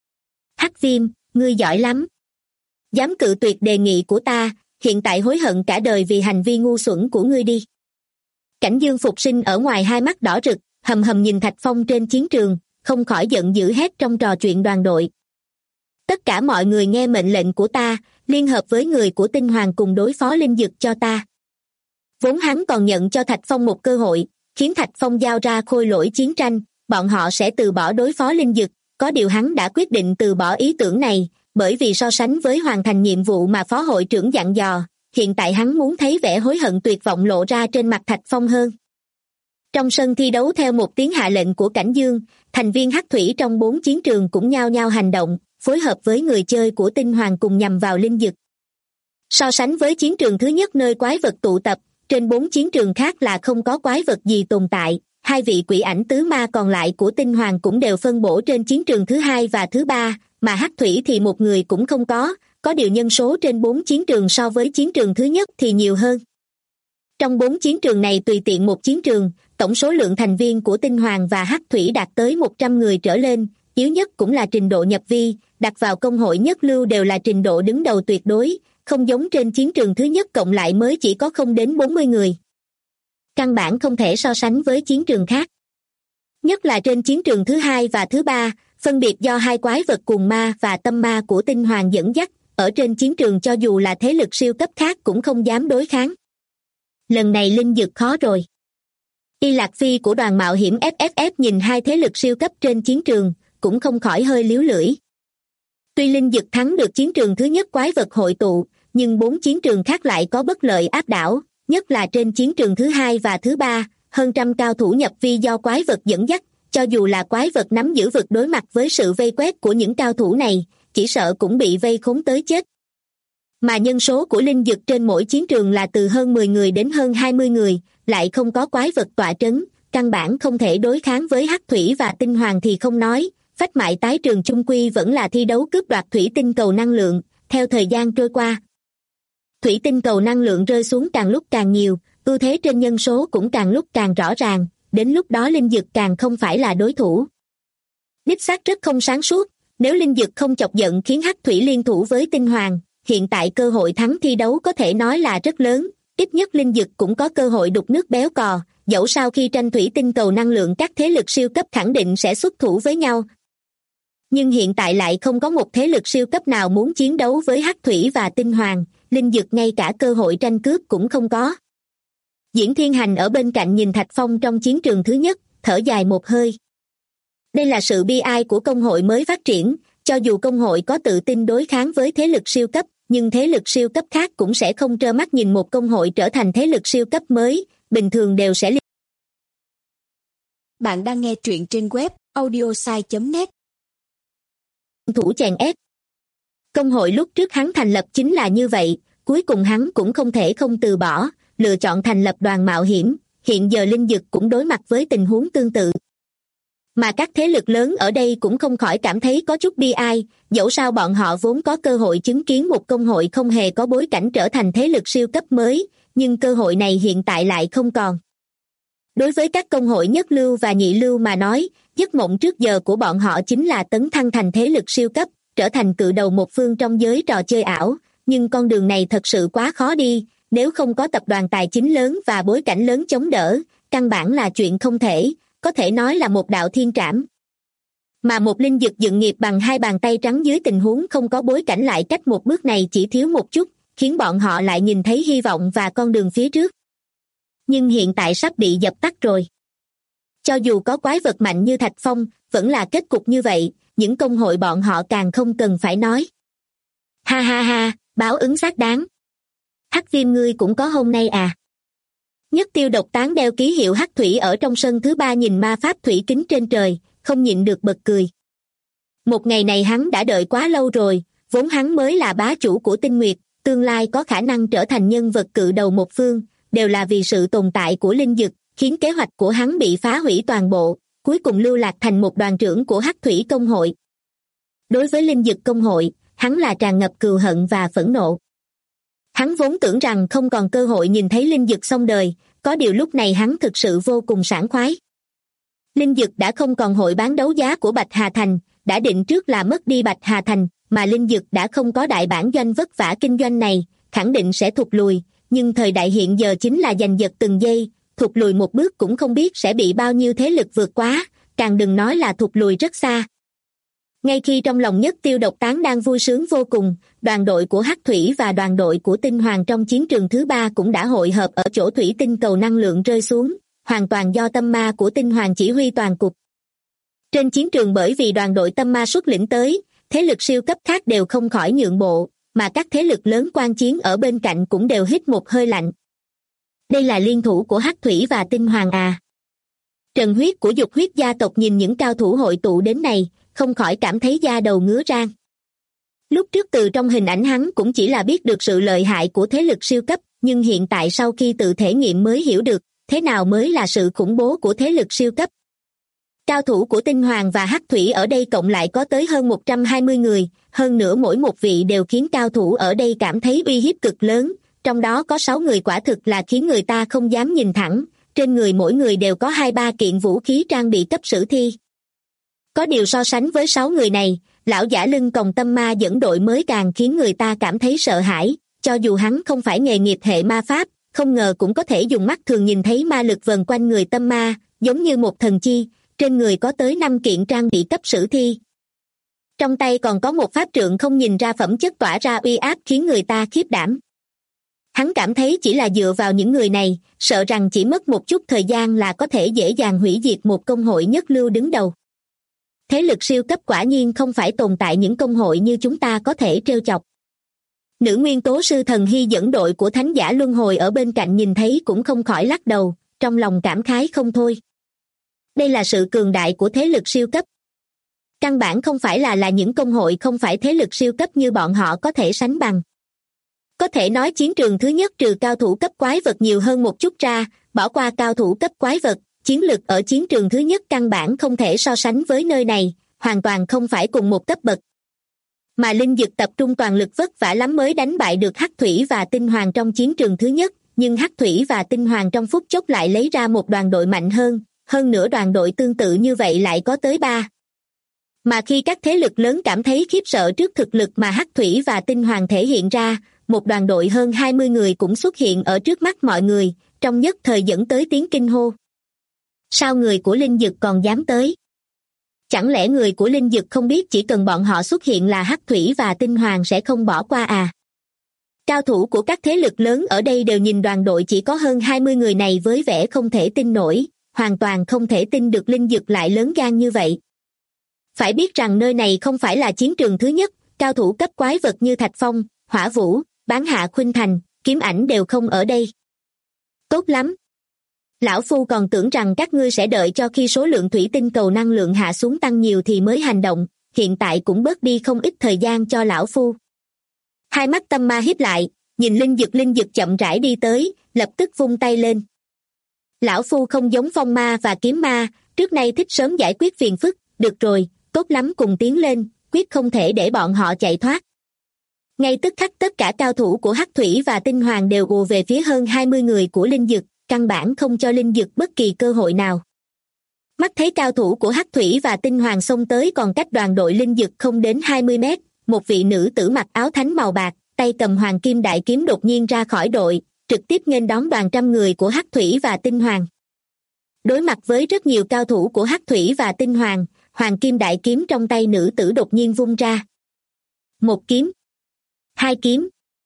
Hắc Viêm, ngươi giỏi lắm. Dám cự tuyệt đề nghị của ta, hiện tại hối hận cả đời vì hành vi ngu xuẩn của ngươi đi. Cảnh Dương phục sinh ở ngoài hai mắt đỏ rực, hầm hầm nhìn Thạch Phong trên chiến trường, không khỏi giận dữ hét trong trò chuyện đoàn đội. Tất cả mọi người nghe mệnh lệnh của ta, liên hợp với người của Tinh Hoàng cùng đối phó linh dực cho ta. Vốn hắn còn nhận cho Thạch Phong một cơ hội, khiến Thạch Phong giao ra khôi lỗi chiến tranh, bọn họ sẽ từ bỏ đối phó linh dực, có điều hắn đã quyết định từ bỏ ý tưởng này, bởi vì so sánh với hoàn thành nhiệm vụ mà phó hội trưởng dặn dò, hiện tại hắn muốn thấy vẻ hối hận tuyệt vọng lộ ra trên mặt Thạch Phong hơn. Trong sân thi đấu theo một tiếng hạ lệnh của Cảnh Dương, thành viên Hắc Thủy trong 4 chiến trường cũng nhao nhao hành động, phối hợp với người chơi của Tinh Hoàng cùng nhằm vào linh dực. So sánh với chiến trường thứ nhất nơi quái vật tụ tập, trên 4 chiến trường khác là không có quái vật gì tồn tại, hai vị quỷ ảnh tứ ma còn lại của Tinh Hoàng cũng đều phân bổ trên chiến trường thứ 2 và thứ 3, mà Hắc Thủy thì một người cũng không có điều nhân số trên 4 chiến trường so với chiến trường thứ nhất thì nhiều hơn. Trong 4 chiến trường này tùy tiện một chiến trường, tổng số lượng thành viên của Tinh Hoàng và Hắc Thủy đạt tới 100 người trở lên, yếu nhất cũng là trình độ nhập vi, đặt vào công hội nhất lưu đều là trình độ đứng đầu tuyệt đối, không giống trên chiến trường thứ nhất cộng lại mới chỉ có không đến 40 người. Căn bản không thể so sánh với chiến trường khác. Nhất là trên chiến trường thứ 2 và thứ 3, phân biệt do hai quái vật cuồng ma và tâm ma của Tinh Hoàng dẫn dắt, ở trên chiến trường cho dù là thế lực siêu cấp khác cũng không dám đối kháng. Lần này linh dực khó rồi. Y Lạc Phi của đoàn mạo hiểm FFF nhìn hai thế lực siêu cấp trên chiến trường, cũng không khỏi hơi líu lưỡi. Tuy linh dực thắng được chiến trường thứ nhất quái vật hội tụ, nhưng 4 chiến trường khác lại có bất lợi áp đảo, nhất là trên chiến trường thứ hai và thứ ba, hơn trăm cao thủ nhập vi do quái vật dẫn dắt, cho dù là quái vật nắm giữ vực đối mặt với sự vây quét của những cao thủ này, chỉ sợ cũng bị vây khốn tới chết. Mà nhân số của linh dực trên mỗi chiến trường là từ hơn 10 người đến hơn 20 người, lại không có quái vật tọa trấn, căn bản không thể đối kháng với hắc thủy và tinh hoàng thì không nói, phách mại tái trường chung quy vẫn là thi đấu cướp đoạt thủy tinh cầu năng lượng. Theo thời gian trôi qua, thủy tinh cầu năng lượng rơi xuống càng lúc càng nhiều, ưu thế trên nhân số cũng càng lúc càng rõ ràng, đến lúc đó linh dực càng không phải là đối thủ. Đích xác rất không sáng suốt, nếu linh dực không chọc giận khiến hắc thủy liên thủ với tinh hoàng, hiện tại cơ hội thắng thi đấu có thể nói là rất lớn, ít nhất linh dực cũng có cơ hội đục nước béo cò, dẫu sao khi tranh thủy tinh cầu năng lượng các thế lực siêu cấp khẳng định sẽ xuất thủ với nhau. Nhưng hiện tại lại không có một thế lực siêu cấp nào muốn chiến đấu với hắc thủy và tinh hoàng, linh dực ngay cả cơ hội tranh cướp cũng không có. Diễn Thiên Hành ở bên cạnh nhìn Thạch Phong trong chiến trường thứ nhất, thở dài một hơi. Đây là sự bi ai của công hội mới phát triển, cho dù công hội có tự tin đối kháng với thế lực siêu cấp, nhưng thế lực siêu cấp khác cũng sẽ không trơ mắt nhìn một công hội trở thành thế lực siêu cấp mới, bình thường đều sẽ Bạn đang nghe truyện trên web audiosai.net. thủ chèn ép. Công hội lúc trước hắn thành lập chính là như vậy, cuối cùng hắn cũng không thể không từ bỏ, lựa chọn thành lập đoàn mạo hiểm, hiện giờ linh dực cũng đối mặt với tình huống tương tự. Mà các thế lực lớn ở đây cũng không khỏi cảm thấy có chút bi ai, dẫu sao bọn họ vốn có cơ hội chứng kiến một công hội không hề có bối cảnh trở thành thế lực siêu cấp mới, nhưng cơ hội này hiện tại lại không còn. Đối với các công hội nhất lưu và nhị lưu mà nói, giấc mộng trước giờ của bọn họ chính là tấn thăng thành thế lực siêu cấp, trở thành cự đầu một phương trong giới trò chơi ảo, nhưng con đường này thật sự quá khó đi, nếu không có tập đoàn tài chính lớn và bối cảnh lớn chống đỡ, căn bản là chuyện không thể, có thể nói là một đạo thiên trảm. Mà một linh dực dựng nghiệp bằng hai bàn tay trắng dưới tình huống không có bối cảnh lại cách một bước này chỉ thiếu một chút, khiến bọn họ lại nhìn thấy hy vọng và con đường phía trước. Nhưng hiện tại sắp bị dập tắt rồi. Cho dù có quái vật mạnh như Thạch Phong, vẫn là kết cục như vậy, những công hội bọn họ càng không cần phải nói. Ha ha ha, báo ứng xác đáng. Hắc Viêm ngươi cũng có hôm nay à? Nhất Tiêu Độc Tán đeo ký hiệu hắc thủy ở trong sân thứ ba nhìn ma pháp thủy kính trên trời, không nhịn được bật cười. Một ngày này hắn đã đợi quá lâu rồi, vốn hắn mới là bá chủ của Tinh Nguyệt, tương lai có khả năng trở thành nhân vật cự đầu một phương, đều là vì sự tồn tại của linh dực, khiến kế hoạch của hắn bị phá hủy toàn bộ, cuối cùng lưu lạc thành một đoàn trưởng của hắc thủy công hội. Đối với linh dực công hội, hắn là tràn ngập cừu hận và phẫn nộ. Hắn vốn tưởng rằng không còn cơ hội nhìn thấy linh dực xong đời, có điều lúc này hắn thực sự vô cùng sảng khoái. Linh dực đã không còn hội bán đấu giá của Bạch Hà Thành, đã định trước là mất đi Bạch Hà Thành, mà linh dực đã không có đại bản doanh vất vả kinh doanh này, khẳng định sẽ thụt lùi, nhưng thời đại hiện giờ chính là giành giật từng giây, thụt lùi một bước cũng không biết sẽ bị bao nhiêu thế lực vượt quá, càng đừng nói là thụt lùi rất xa. Ngay khi trong lòng Nhất Tiêu Độc Tán đang vui sướng vô cùng, đoàn đội của hắc thủy và đoàn đội của tinh hoàng trong chiến trường thứ ba cũng đã hội hợp ở chỗ thủy tinh cầu năng lượng rơi xuống, hoàn toàn do tâm ma của tinh hoàng chỉ huy toàn cục. Trên chiến trường bởi vì đoàn đội tâm ma xuất lĩnh tới, thế lực siêu cấp khác đều không khỏi nhượng bộ, mà các thế lực lớn quan chiến ở bên cạnh cũng đều hít một hơi lạnh. Đây là liên thủ của hắc thủy và tinh hoàng à? Trần Huyết của Dục Huyết gia tộc nhìn những cao thủ hội tụ đến này, không khỏi cảm thấy da đầu ngứa rang. Lúc trước từ trong hình ảnh hắn cũng chỉ là biết được sự lợi hại của thế lực siêu cấp, nhưng hiện tại sau khi tự thể nghiệm mới hiểu được, thế nào mới là sự khủng bố của thế lực siêu cấp. Cao thủ của tinh hoàng và hắc thủy ở đây cộng lại có tới hơn 120 người, hơn nữa mỗi một vị đều khiến cao thủ ở đây cảm thấy uy hiếp cực lớn, trong đó có 6 người quả thực là khiến người ta không dám nhìn thẳng, trên người mỗi người đều có 2-3 kiện vũ khí trang bị cấp sử thi. Có điều so sánh với 6 người này, lão giả lưng còng tâm ma dẫn đội mới càng khiến người ta cảm thấy sợ hãi, cho dù hắn không phải nghề nghiệp hệ ma pháp, không ngờ cũng có thể dùng mắt thường nhìn thấy ma lực vần quanh người tâm ma, giống như một thần chi, trên người có tới 5 kiện trang bị cấp sử thi. Trong tay còn có một pháp trượng không nhìn ra phẩm chất tỏa ra uy áp khiến người ta khiếp đảm. Hắn cảm thấy chỉ là dựa vào những người này, sợ rằng chỉ mất một chút thời gian là có thể dễ dàng hủy diệt một công hội nhất lưu đứng đầu. Thế lực siêu cấp quả nhiên không phải tồn tại những công hội như chúng ta có thể trêu chọc. Nữ nguyên tố sư Thần Hy dẫn đội của thánh giả luân hồi ở bên cạnh nhìn thấy cũng không khỏi lắc đầu, trong lòng cảm khái không thôi. Đây là sự cường đại của thế lực siêu cấp. Căn bản không phải là những công hội không phải thế lực siêu cấp như bọn họ có thể sánh bằng. Có thể nói chiến trường thứ nhất trừ cao thủ cấp quái vật nhiều hơn một chút ra, bỏ qua cao thủ cấp quái vật, chiến lực ở chiến trường thứ nhất căn bản không thể so sánh với nơi này, hoàn toàn không phải cùng một cấp bậc. Mà Linh Dực tập trung toàn lực vất vả lắm mới đánh bại được Hắc Thủy và Tinh Hoàng trong chiến trường thứ nhất, nhưng Hắc Thủy và Tinh Hoàng trong phút chốc lại lấy ra một đoàn đội mạnh hơn nữa đoàn đội tương tự như vậy lại có tới 3. Mà khi các thế lực lớn cảm thấy khiếp sợ trước thực lực mà Hắc Thủy và Tinh Hoàng thể hiện ra, một đoàn đội hơn 20 người cũng xuất hiện ở trước mắt mọi người, trong nhất thời dẫn tới tiếng kinh hô. Sao người của Linh Dực còn dám tới? Chẳng lẽ người của Linh Dực không biết chỉ cần bọn họ xuất hiện là Hắc Thủy và Tinh Hoàng sẽ không bỏ qua à? Cao thủ của các thế lực lớn ở đây đều nhìn đoàn đội chỉ có hơn 20 người này với vẻ không thể tin nổi, hoàn toàn không thể tin được Linh Dực lại lớn gan như vậy. Phải biết rằng nơi này không phải là chiến trường thứ nhất, cao thủ cấp quái vật như Thạch Phong, Hỏa Vũ, Bán Hạ Khuynh Thành, Kiếm Ảnh đều không ở đây. Tốt lắm. Lão Phu còn tưởng rằng các ngươi sẽ đợi cho khi số lượng thủy tinh cầu năng lượng hạ xuống tăng nhiều thì mới hành động, hiện tại cũng bớt đi không ít thời gian cho Lão Phu. Hai mắt Tâm Ma híp lại, nhìn Linh Dực chậm rãi đi tới, lập tức vung tay lên. Lão Phu không giống Phong Ma và Kiếm Ma, trước nay thích sớm giải quyết phiền phức, được rồi, tốt lắm cùng tiến lên, quyết không thể để bọn họ chạy thoát. Ngay tức khắc tất cả cao thủ của Hắc Thủy và Tinh Hoàng đều ùa về phía hơn 20 người của Linh Dực, căn bản không cho Linh Dực bất kỳ cơ hội nào. Mắt thấy cao thủ của Hắc Thủy và Tinh Hoàng xông tới còn cách đoàn đội Linh Dực không đến 20 mét, một vị nữ tử mặc áo thánh màu bạc, tay cầm hoàng kim đại kiếm đột nhiên ra khỏi đội, trực tiếp nghênh đón đoàn trăm người của Hắc Thủy và Tinh Hoàng. Đối mặt với rất nhiều cao thủ của Hắc Thủy và Tinh Hoàng, hoàng kim đại kiếm trong tay nữ tử đột nhiên vung ra. 1 kiếm, 2 kiếm,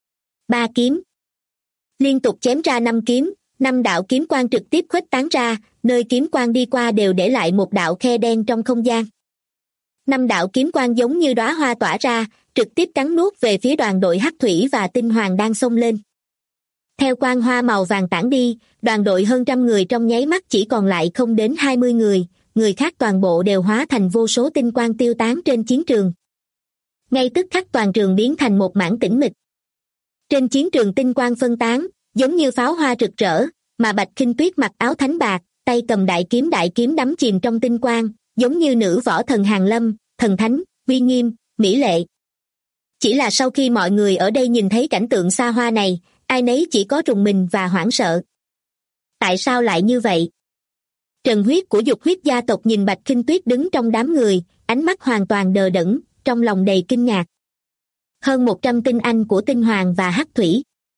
3 kiếm. Liên tục chém ra 5 kiếm, 5 đạo kiếm quang trực tiếp khuếch tán ra, nơi kiếm quang đi qua đều để lại một đạo khe đen trong không gian. 5 đạo kiếm quang giống như đóa hoa tỏa ra, trực tiếp cắn nuốt về phía đoàn đội Hắc Thủy và Tinh Hoàng đang xông lên. Theo quang hoa màu vàng tản đi, đoàn đội hơn trăm người trong nháy mắt chỉ còn lại không đến 20 người, người khác toàn bộ đều hóa thành vô số tinh quang tiêu tán trên chiến trường. Ngay tức khắc toàn trường biến thành một mảng tĩnh mịch. Trên chiến trường tinh quang phân tán, giống như pháo hoa rực rỡ, mà Bạch Khinh Tuyết mặc áo thánh bạc, tay cầm đại kiếm đắm chìm trong tinh quang, giống như nữ võ thần hàn lâm, thần thánh, uy nghiêm, mỹ lệ. Chỉ là sau khi mọi người ở đây nhìn thấy cảnh tượng xa hoa này, ai nấy chỉ có rùng mình và hoảng sợ. Tại sao lại như vậy? Trần Huyết của Dục Huyết gia tộc nhìn Bạch Khinh Tuyết đứng trong đám người, ánh mắt hoàn toàn đờ đẫn, trong lòng đầy kinh ngạc. Hơn 100 tinh anh của Tinh Hoàng và Hắc Thủy.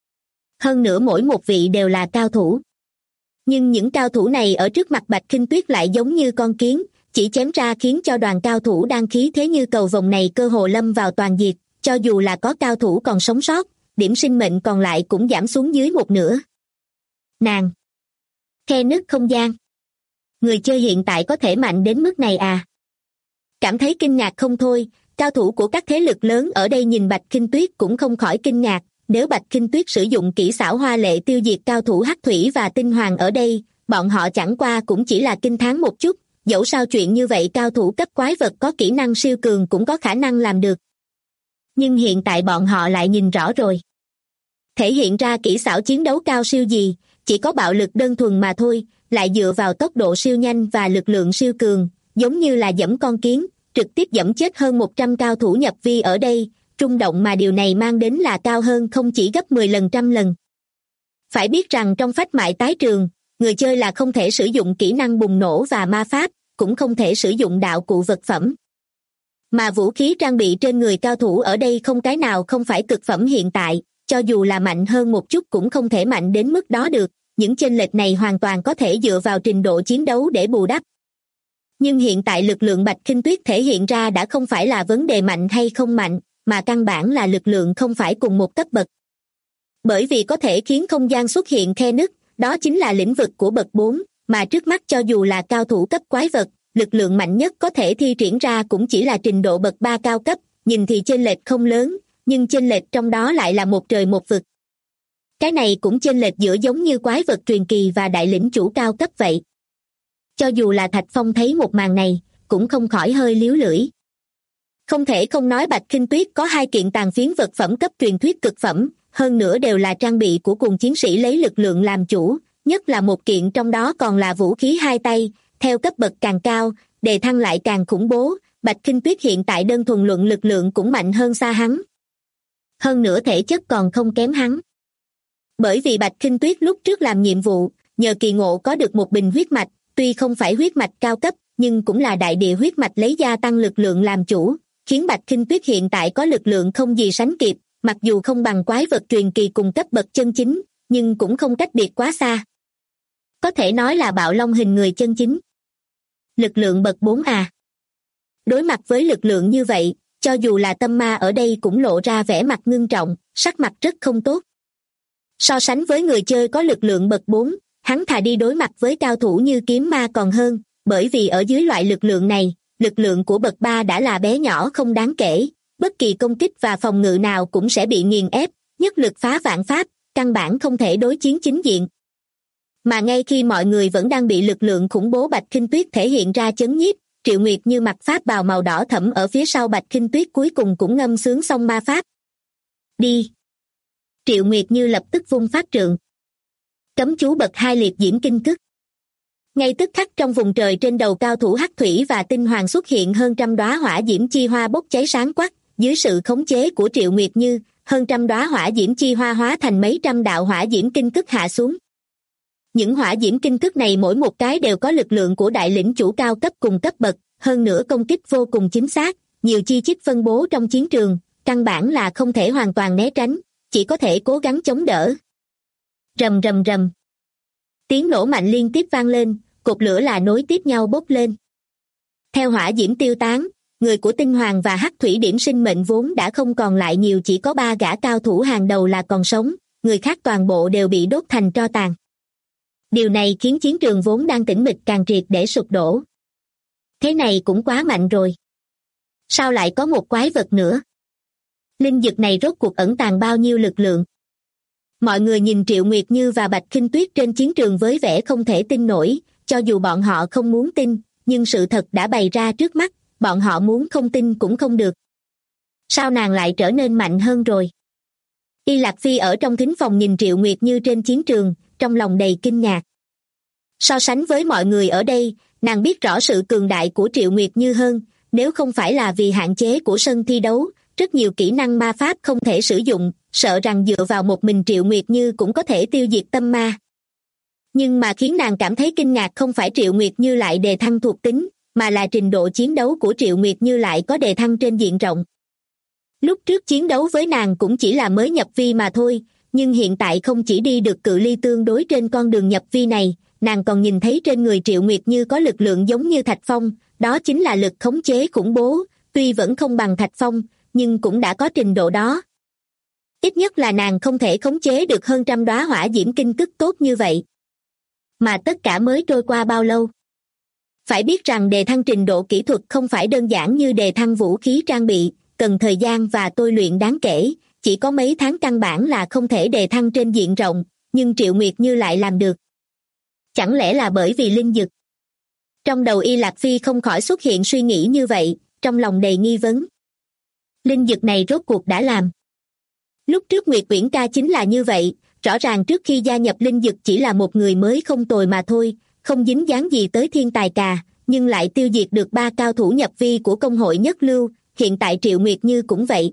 Hơn nữa mỗi một vị đều là cao thủ. Nhưng những cao thủ này ở trước mặt Bạch Khinh Tuyết lại giống như con kiến, chỉ chém ra khiến cho đoàn cao thủ đang khí thế như cầu vồng này cơ hồ lâm vào toàn diệt, cho dù là có cao thủ còn sống sót, điểm sinh mệnh còn lại cũng giảm xuống dưới một nửa. Nàng! Khe nứt không gian! Người chơi hiện tại có thể mạnh đến mức này à? Cảm thấy kinh ngạc không thôi, cao thủ của các thế lực lớn ở đây nhìn Bạch Khinh Tuyết cũng không khỏi kinh ngạc, nếu Bạch Khinh Tuyết sử dụng kỹ xảo hoa lệ tiêu diệt cao thủ Hắc Thủy và Tinh Hoàng ở đây, bọn họ chẳng qua cũng chỉ là kinh thán một chút, dẫu sao chuyện như vậy cao thủ cấp quái vật có kỹ năng siêu cường cũng có khả năng làm được. Nhưng hiện tại bọn họ lại nhìn rõ rồi. Thể hiện ra kỹ xảo chiến đấu cao siêu gì, chỉ có bạo lực đơn thuần mà thôi, lại dựa vào tốc độ siêu nhanh và lực lượng siêu cường, giống như là giẫm con kiến, trực tiếp giẫm chết hơn 100 cao thủ nhập vi ở đây, rung động mà điều này mang đến là cao hơn không chỉ gấp 10 lần trăm lần. Phải biết rằng trong phách mại tái trường, người chơi là không thể sử dụng kỹ năng bùng nổ và ma pháp, cũng không thể sử dụng đạo cụ vật phẩm. Mà vũ khí trang bị trên người cao thủ ở đây không cái nào không phải cực phẩm hiện tại, cho dù là mạnh hơn một chút cũng không thể mạnh đến mức đó được, những chênh lệch này hoàn toàn có thể dựa vào trình độ chiến đấu để bù đắp. Nhưng hiện tại lực lượng Bạch Khinh Tuyết thể hiện ra đã không phải là vấn đề mạnh hay không mạnh, mà căn bản là lực lượng không phải cùng một cấp bậc. Bởi vì có thể khiến không gian xuất hiện khe nứt, đó chính là lĩnh vực của bậc 4, mà trước mắt cho dù là cao thủ cấp quái vật, lực lượng mạnh nhất có thể thi triển ra cũng chỉ là trình độ bậc 3 cao cấp, nhìn thì chênh lệch không lớn, nhưng chênh lệch trong đó lại là một trời một vực. Cái này cũng chênh lệch giữa giống như quái vật truyền kỳ và đại lĩnh chủ cao cấp vậy. Cho dù là Thạch Phong thấy một màn này, cũng không khỏi hơi líu lưỡi. Không thể không nói Bạch Khinh Tuyết có 2 kiện tàn phiến vật phẩm cấp truyền thuyết cực phẩm, hơn nữa đều là trang bị của cùng chiến sĩ lấy lực lượng làm chủ, nhất là một kiện trong đó còn là vũ khí 2 tay, theo cấp bậc càng cao, đề thăng lại càng khủng bố. Bạch Khinh Tuyết hiện tại đơn thuần luận lực lượng cũng mạnh hơn xa hắn. Hơn nữa thể chất còn không kém hắn. Bởi vì Bạch Khinh Tuyết lúc trước làm nhiệm vụ, nhờ kỳ ngộ có được một bình huyết mạch, tuy không phải huyết mạch cao cấp, nhưng cũng là đại địa huyết mạch lấy gia tăng lực lượng làm chủ, khiến Bạch Khinh Tuyết hiện tại có lực lượng không gì sánh kịp, mặc dù không bằng quái vật truyền kỳ cùng cấp bậc chân chính, nhưng cũng không cách biệt quá xa. Có thể nói là bạo long hình người chân chính. Lực lượng bậc 4 à. Đối mặt với lực lượng như vậy, cho dù là tâm ma ở đây cũng lộ ra vẻ mặt ngưng trọng, sắc mặt rất không tốt. So sánh với người chơi có lực lượng bậc 4, hắn thà đi đối mặt với cao thủ như kiếm ma còn hơn, bởi vì ở dưới loại lực lượng này, lực lượng của bậc 3 đã là bé nhỏ không đáng kể, bất kỳ công kích và phòng ngự nào cũng sẽ bị nghiền ép, nhất lực phá vạn pháp, căn bản không thể đối chiến chính diện. Mà ngay khi mọi người vẫn đang bị lực lượng khủng bố Bạch Khinh Tuyết thể hiện ra chấn nhiếp, Triệu Nguyệt Như mặc pháp bào màu đỏ thẫm ở phía sau Bạch Khinh Tuyết cuối cùng cũng ngâm sướng xong ma pháp. Đi! Triệu Nguyệt Như lập tức vung pháp trượng. Cấm chú bậc 2 liệt diễm kinh cức. Ngay tức khắc trong vùng trời trên đầu cao thủ Hắc Thủy và Tinh Hoàng xuất hiện hơn trăm đóa hỏa diễm chi hoa bốc cháy sáng quắc, dưới sự khống chế của Triệu Nguyệt Như, hơn trăm đóa hỏa diễm chi hoa hóa thành mấy trăm đạo hỏa diễm kinh cức hạ xuống. Những hỏa diễm kinh cức này mỗi một cái đều có lực lượng của đại lĩnh chủ cao cấp cùng cấp bậc, hơn nữa công kích vô cùng chính xác, nhiều chi chít phân bố trong chiến trường, căn bản là không thể hoàn toàn né tránh, chỉ có thể cố gắng chống đỡ. Rầm rầm rầm. Tiếng nổ mạnh liên tiếp vang lên, cột lửa là nối tiếp nhau bốc lên. Theo hỏa diễm tiêu tán, người của Tinh Hoàng và Hắc Thủy điểm sinh mệnh vốn đã không còn lại nhiều, chỉ có 3 gã cao thủ hàng đầu là còn sống, người khác toàn bộ đều bị đốt thành tro tàn. Điều này khiến chiến trường vốn đang tĩnh mịch càng triệt để sụp đổ. Thế này cũng quá mạnh rồi. Sao lại có một quái vật nữa? Linh dực này rốt cuộc ẩn tàng bao nhiêu lực lượng? Mọi người nhìn Triệu Nguyệt Như và Bạch Khinh Tuyết trên chiến trường với vẻ không thể tin nổi, cho dù bọn họ không muốn tin, nhưng sự thật đã bày ra trước mắt, bọn họ muốn không tin cũng không được. Sao nàng lại trở nên mạnh hơn rồi? Y Lạc Phi ở trong thính phòng nhìn Triệu Nguyệt Như trên chiến trường, trong lòng đầy kinh ngạc. So sánh với mọi người ở đây, nàng biết rõ sự cường đại của Triệu Nguyệt Như hơn, nếu không phải là vì hạn chế của sân thi đấu, rất nhiều kỹ năng ma pháp không thể sử dụng, sợ rằng dựa vào một mình Triệu Nguyệt Như cũng có thể tiêu diệt tâm ma. Nhưng mà khiến nàng cảm thấy kinh ngạc không phải Triệu Nguyệt Như lại đề thăng thuộc tính, mà là trình độ chiến đấu của Triệu Nguyệt Như lại có đề thăng trên diện rộng. Lúc trước chiến đấu với nàng cũng chỉ là mới nhập vi mà thôi, nhưng hiện tại không chỉ đi được cự ly tương đối trên con đường nhập vi này, nàng còn nhìn thấy trên người Triệu Nguyệt Như có lực lượng giống như Thạch Phong, đó chính là lực khống chế khủng bố, tuy vẫn không bằng Thạch Phong, nhưng cũng đã có trình độ đó. Ít nhất là nàng không thể khống chế được hơn trăm đóa hỏa diễm kinh cức tốt như vậy. Mà tất cả mới trôi qua bao lâu? Phải biết rằng đề thăng trình độ kỹ thuật không phải đơn giản như đề thăng vũ khí trang bị, cần thời gian và tôi luyện đáng kể, chỉ có mấy tháng căn bản là không thể đề thăng trên diện rộng, nhưng Triệu Nguyệt Như lại làm được. Chẳng lẽ là bởi vì linh dực? Trong đầu Y Lạc Phi không khỏi xuất hiện suy nghĩ như vậy, trong lòng đầy nghi vấn. Linh dực này rốt cuộc đã làm. Lúc trước Nguyệt Uyển Ca chính là như vậy, rõ ràng trước khi gia nhập linh dực chỉ là một người mới không tồi mà thôi, không dính dáng gì tới thiên tài cà, nhưng lại tiêu diệt được 3 cao thủ nhập vi của công hội nhất lưu, hiện tại Triệu Nguyệt Như cũng vậy.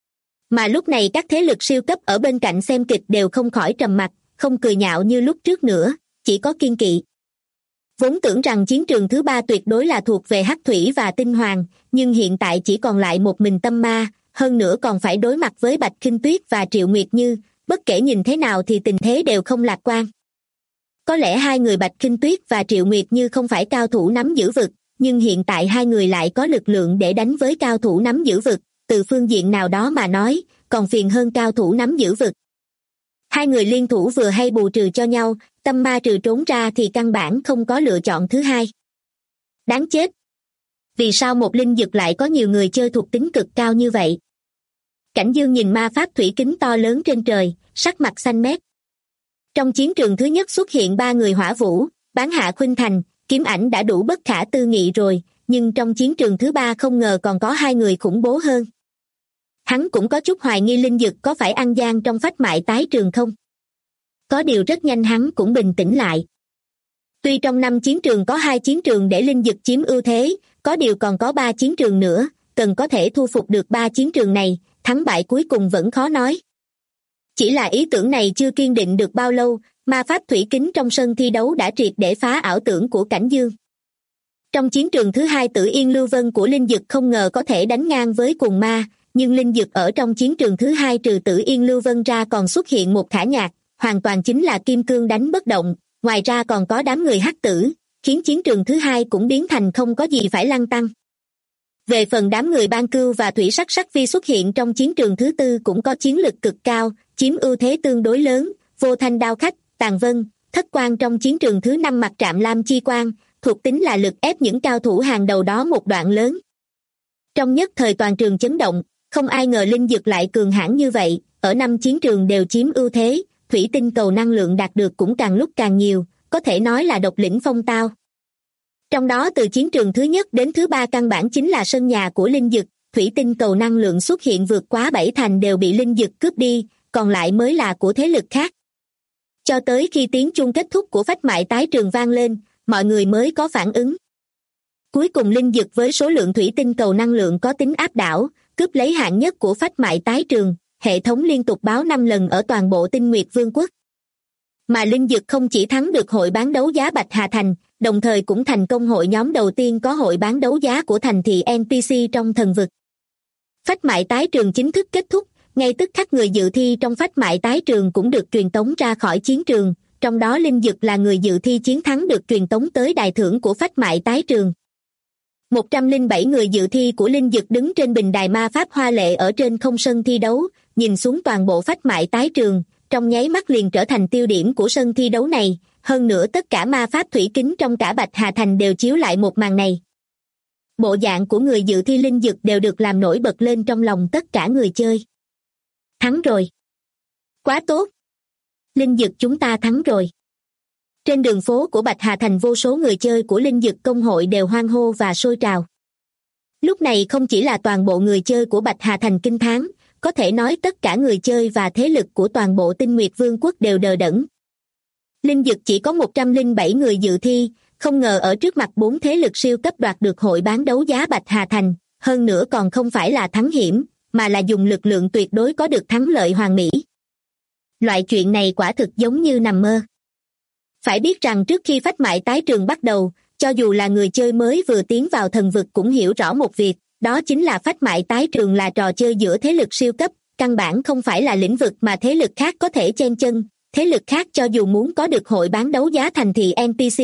Mà lúc này các thế lực siêu cấp ở bên cạnh xem kịch đều không khỏi trầm mặc, không cười nhạo như lúc trước nữa, chỉ có kiên kỵ. Vốn tưởng rằng chiến trường thứ 3 tuyệt đối là thuộc về Hắc Thủy và Tinh Hoàng, nhưng hiện tại chỉ còn lại một mình tâm ma, hơn nữa còn phải đối mặt với Bạch Khinh Tuyết và Triệu Nguyệt Như, bất kể nhìn thế nào thì tình thế đều không lạc quan. Có lẽ hai người Bạch Khinh Tuyết và Triệu Nguyệt Như không phải cao thủ nắm giữ vực, nhưng hiện tại hai người lại có lực lượng để đánh với cao thủ nắm giữ vực, từ phương diện nào đó mà nói, còn phiền hơn cao thủ nắm giữ vực. Hai người liên thủ vừa hay bù trừ cho nhau, tâm ma trừ trốn ra thì căn bản không có lựa chọn thứ hai. Đáng chết! Vì sao một linh dực lại có nhiều người chơi thuộc tính cực cao như vậy? Cảnh Dương nhìn ma pháp thủy kính to lớn trên trời, sắc mặt xanh mét. Trong chiến trường thứ nhất xuất hiện 3 người hỏa vũ, Bán Hạ Khuynh Thành, Kiếm Ảnh đã đủ bất khả tư nghị rồi, nhưng trong chiến trường thứ 3 không ngờ còn có 2 người khủng bố hơn. Hắn cũng có chút hoài nghi Linh Dực có phải ăn gian trong phách mại tái trường không. Có điều rất nhanh hắn cũng bình tĩnh lại. Tuy trong 5 chiến trường có 2 chiến trường để Linh Dực chiếm ưu thế, có điều còn có 3 chiến trường nữa, cần có thể thu phục được 3 chiến trường này, thắng bại cuối cùng vẫn khó nói. Chỉ là ý tưởng này chưa kiên định được bao lâu, ma pháp thủy kính trong sân thi đấu đã triệt để phá ảo tưởng của Cảnh Dương. Trong chiến trường thứ 2 Tử Yên Lưu Vân của Linh Dực không ngờ có thể đánh ngang với cùng ma, nhưng Linh Dực ở trong chiến trường thứ 2 trừ Tử Yên Lưu Vân ra còn xuất hiện một thả nhạc, hoàn toàn chính là kim cương đánh bất động, ngoài ra còn có đám người hắc tử, khiến chiến trường thứ 2 cũng biến thành không có gì phải lăn tăn. Về phần đám người Ban Cưu và Thủy Sắc Sắc Phi xuất hiện trong chiến trường thứ 4 cũng có chiến lực cực cao, chiếm ưu thế tương đối lớn, Vô Thanh Đao Khách, Tàn Vân, Thất Quang trong chiến trường thứ 5 mặt Trạm Lam Chi Quang, thuộc tính là lực ép những cao thủ hàng đầu đó một đoạn lớn. Trong nhất thời toàn trường chấn động, không ai ngờ Linh Dực lại cường hãn như vậy, ở 5 chiến trường đều chiếm ưu thế, thủy tinh cầu năng lượng đạt được cũng càng lúc càng nhiều, có thể nói là độc lĩnh phong tao. Trong đó từ chiến trường thứ nhất đến thứ 3 căn bản chính là sân nhà của Linh Dực, thủy tinh cầu năng lượng xuất hiện vượt quá 7 thành đều bị Linh Dực cướp đi, còn lại mới là của thế lực khác. Cho tới khi tiếng chuông kết thúc của phách mại tái trường vang lên, mọi người mới có phản ứng. Cuối cùng Linh Dực với số lượng thủy tinh cầu năng lượng có tính áp đảo, cướp lấy hạng nhất của phách mại tái trường, hệ thống liên tục báo 5 lần ở toàn bộ Tinh Nguyệt Vương quốc. Mà Linh Dực không chỉ thắng được hội bán đấu giá Bạch Hà Thành, đồng thời cũng thành công hội nhóm đầu tiên có hội bán đấu giá của thành thị NPC trong thần vực. Phách mại tái trường chính thức kết thúc, ngay tức khắc người dự thi trong phách mại tái trường cũng được truyền tống ra khỏi chiến trường, trong đó Linh Dực là người dự thi chiến thắng được truyền tống tới đài thưởng của phách mại tái trường. 107 người dự thi của Linh Dực đứng trên bình đài ma pháp hoa lệ ở trên không sân thi đấu, nhìn xuống toàn bộ phách mại tái trường, trong nháy mắt liền trở thành tiêu điểm của sân thi đấu này, hơn nữa tất cả ma pháp thủy kính trong cả Bạch Hà Thành đều chiếu lại một màn này. Bộ dạng của người dự thi Linh Dực đều được làm nổi bật lên trong lòng tất cả người chơi. Thắng rồi! Quá tốt! Linh Dực chúng ta thắng rồi! Trên đường phố của Bạch Hà Thành vô số người chơi của Linh Dực công hội đều hoan hô và sôi trào. Lúc này không chỉ là toàn bộ người chơi của Bạch Hà Thành kinh thán, có thể nói tất cả người chơi và thế lực của toàn bộ Tinh Nguyệt Vương quốc đều đờ đẫn. Linh Dực chỉ có 107 người dự thi, không ngờ ở trước mặt 4 thế lực siêu cấp đoạt được hội bán đấu giá Bạch Hà Thành, hơn nữa còn không phải là thắng hiểm, mà là dùng lực lượng tuyệt đối có được thắng lợi hoàn mỹ. Loại chuyện này quả thực giống như nằm mơ. Phải biết rằng trước khi phách mại tái trường bắt đầu, cho dù là người chơi mới vừa tiến vào thần vực cũng hiểu rõ một việc, đó chính là phách mại tái trường là trò chơi giữa thế lực siêu cấp, căn bản không phải là lĩnh vực mà thế lực khác có thể chen chân, thế lực khác cho dù muốn có được hội bán đấu giá thành thị NPC,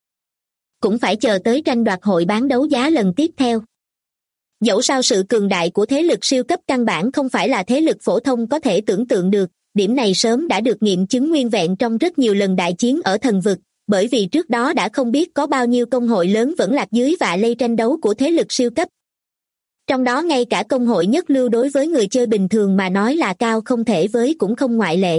cũng phải chờ tới tranh đoạt hội bán đấu giá lần tiếp theo. Dẫu sao sự cường đại của thế lực siêu cấp căn bản không phải là thế lực phổ thông có thể tưởng tượng được, điểm này sớm đã được nghiệm chứng nguyên vẹn trong rất nhiều lần đại chiến ở thần vực, bởi vì trước đó đã không biết có bao nhiêu công hội lớn vẫn lạc dưới vạ lây tranh đấu của thế lực siêu cấp. Trong đó ngay cả công hội nhất lưu đối với người chơi bình thường mà nói là cao không thể với cũng không ngoại lệ.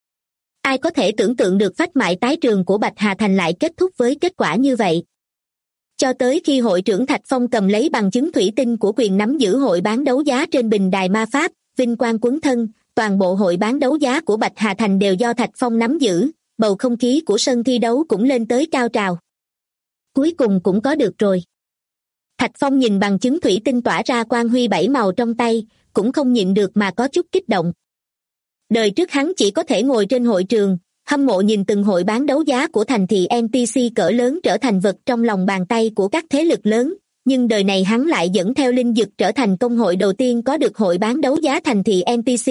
Ai có thể tưởng tượng được phách mại tái trường của Bạch Hà Thành lại kết thúc với kết quả như vậy? Cho tới khi hội trưởng Thạch Phong cầm lấy bằng chứng thủy tinh của quyền nắm giữ hội bán đấu giá trên bình đài ma pháp, vinh quang quấn thân, toàn bộ hội bán đấu giá của Bạch Hà Thành đều do Thạch Phong nắm giữ, bầu không khí của sân thi đấu cũng lên tới cao trào. Cuối cùng cũng có được rồi. Thạch Phong nhìn bằng chứng thủy tinh tỏa ra quang huy 7 màu trong tay, cũng không nhịn được mà có chút kích động. Đời trước hắn chỉ có thể ngồi trên hội trường, hâm mộ nhìn từng hội bán đấu giá của thành thị NPC cỡ lớn trở thành vật trong lòng bàn tay của các thế lực lớn, nhưng đời này hắn lại dẫn theo Linh Dực trở thành công hội đầu tiên có được hội bán đấu giá thành thị NPC.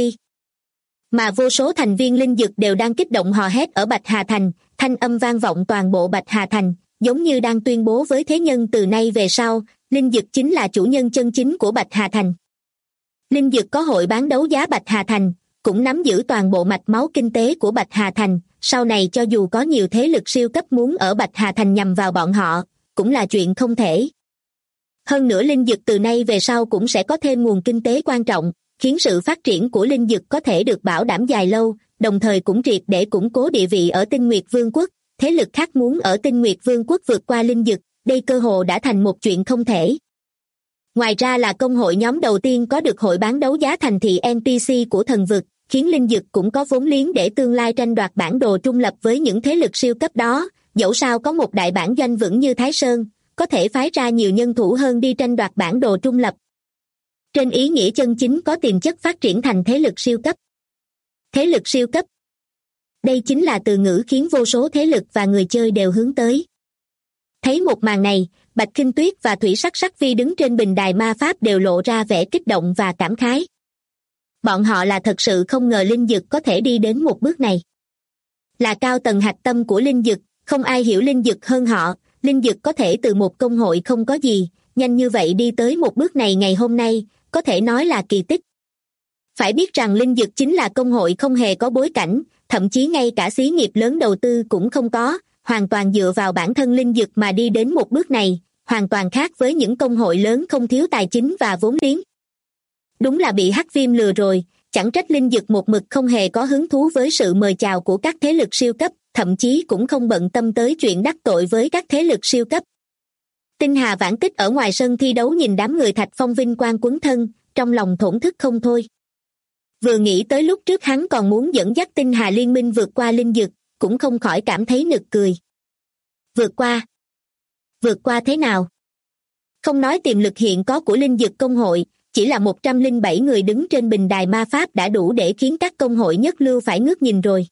Mà vô số thành viên Linh Dực đều đang kích động hò hét ở Bạch Hà Thành, thanh âm vang vọng toàn bộ Bạch Hà Thành, giống như đang tuyên bố với thế nhân từ nay về sau, Linh Dực chính là chủ nhân chân chính của Bạch Hà Thành. Linh Dực có hội bán đấu giá Bạch Hà Thành, cũng nắm giữ toàn bộ mạch máu kinh tế của Bạch Hà Thành, sau này cho dù có nhiều thế lực siêu cấp muốn ở Bạch Hà Thành nhằm vào bọn họ, cũng là chuyện không thể. Hơn nữa Linh Dực từ nay về sau cũng sẽ có thêm nguồn kinh tế quan trọng, khiến sự phát triển của linh dực có thể được bảo đảm dài lâu, đồng thời cũng triệt để củng cố địa vị ở Tinh Nguyệt Vương quốc. Thế lực khác muốn ở Tinh Nguyệt Vương quốc vượt qua linh dực, đây cơ hồ đã thành một chuyện không thể. Ngoài ra là công hội nhóm đầu tiên có được hội bán đấu giá thành thị NPC của thần vực, khiến linh dực cũng có vốn liếng để tương lai tranh đoạt bản đồ trung lập với những thế lực siêu cấp đó. Dẫu sao có một đại bản doanh vững như Thái Sơn, có thể phái ra nhiều nhân thủ hơn đi tranh đoạt bản đồ trung lập. Trên ý nghĩa chân chính có tiềm chất phát triển thành thế lực siêu cấp. Thế lực siêu cấp. Đây chính là từ ngữ khiến vô số thế lực và người chơi đều hướng tới. Thấy một màn này, Bạch Khinh Tuyết và Thủy Sắc Sắc Vi đứng trên bình đài ma pháp đều lộ ra vẻ kích động và cảm khái. Bọn họ là thật sự không ngờ linh dực có thể đi đến một bước này. Là cao tầng hạch tâm của linh dực, không ai hiểu linh dực hơn họ. Linh dực có thể từ một công hội không có gì, nhanh như vậy đi tới một bước này ngày hôm nay, có thể nói là kỳ tích. Phải biết rằng linh dực chính là công hội không hề có bối cảnh, thậm chí ngay cả xí nghiệp lớn đầu tư cũng không có, hoàn toàn dựa vào bản thân linh dực mà đi đến một bước này, hoàn toàn khác với những công hội lớn không thiếu tài chính và vốn liếng. Đúng là bị Hắc Viêm lừa rồi, chẳng trách linh dực một mực không hề có hứng thú với sự mời chào của các thế lực siêu cấp, thậm chí cũng không bận tâm tới chuyện đắc tội với các thế lực siêu cấp. Tinh Hà Vãn Tích ở ngoài sân thi đấu nhìn đám người Thạch Phong vinh quang quấn thân, trong lòng thổn thức không thôi. Vừa nghĩ tới lúc trước hắn còn muốn dẫn dắt Tinh Hà Liên minh vượt qua linh dực, cũng không khỏi cảm thấy nực cười. Vượt qua? Vượt qua thế nào? Không nói tiềm lực hiện có của linh dực công hội, chỉ là 107 người đứng trên bình đài ma pháp đã đủ để khiến các công hội nhất lưu phải ngước nhìn rồi.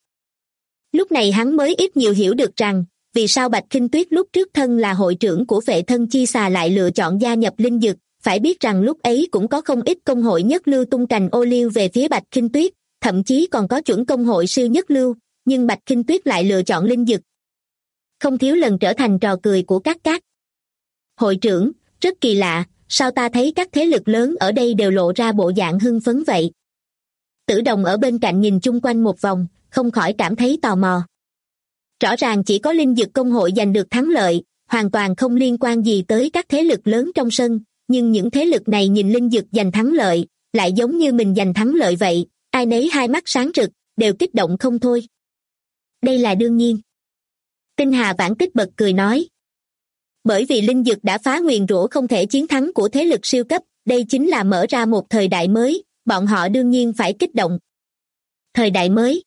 Lúc này hắn mới ít nhiều hiểu được rằng, vì sao Bạch Khinh Tuyết lúc trước thân là hội trưởng của Vệ Thân Chi Xà lại lựa chọn gia nhập linh dực. Phải biết rằng lúc ấy cũng có không ít công hội nhất lưu tung cành ô liu về phía Bạch Khinh Tuyết, thậm chí còn có chuẩn công hội siêu nhất lưu, nhưng Bạch Khinh Tuyết lại lựa chọn linh dực. Không thiếu lần trở thành trò cười của các hội trưởng, rất kỳ lạ, sao ta thấy các thế lực lớn ở đây đều lộ ra bộ dạng hưng phấn vậy? Tử Đồng ở bên cạnh nhìn chung quanh một vòng, không khỏi cảm thấy tò mò. Rõ ràng chỉ có linh dực công hội giành được thắng lợi, hoàn toàn không liên quan gì tới các thế lực lớn trong sân, nhưng những thế lực này nhìn linh dực giành thắng lợi, lại giống như mình giành thắng lợi vậy, ai nấy hai mắt sáng rực, đều kích động không thôi. Đây là đương nhiên. Tinh Hà Vãn Tích bật cười nói. Bởi vì linh dực đã phá nguyền rủa không thể chiến thắng của thế lực siêu cấp, đây chính là mở ra một thời đại mới, bọn họ đương nhiên phải kích động. Thời đại mới.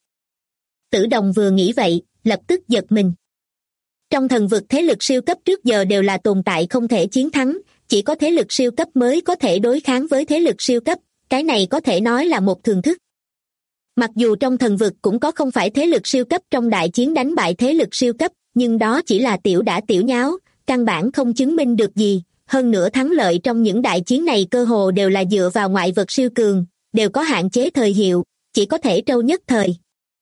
Tử Đồng vừa nghĩ vậy, lập tức giật mình. Trong thần vực thế lực siêu cấp trước giờ đều là tồn tại không thể chiến thắng, chỉ có thế lực siêu cấp mới có thể đối kháng với thế lực siêu cấp, cái này có thể nói là một thường thức. Mặc dù trong thần vực cũng có không phải thế lực siêu cấp trong đại chiến đánh bại thế lực siêu cấp, nhưng đó chỉ là tiểu đả tiểu nháo, căn bản không chứng minh được gì, hơn nữa thắng lợi trong những đại chiến này cơ hồ đều là dựa vào ngoại vật siêu cường, đều có hạn chế thời hiệu, chỉ có thể trâu nhất thời.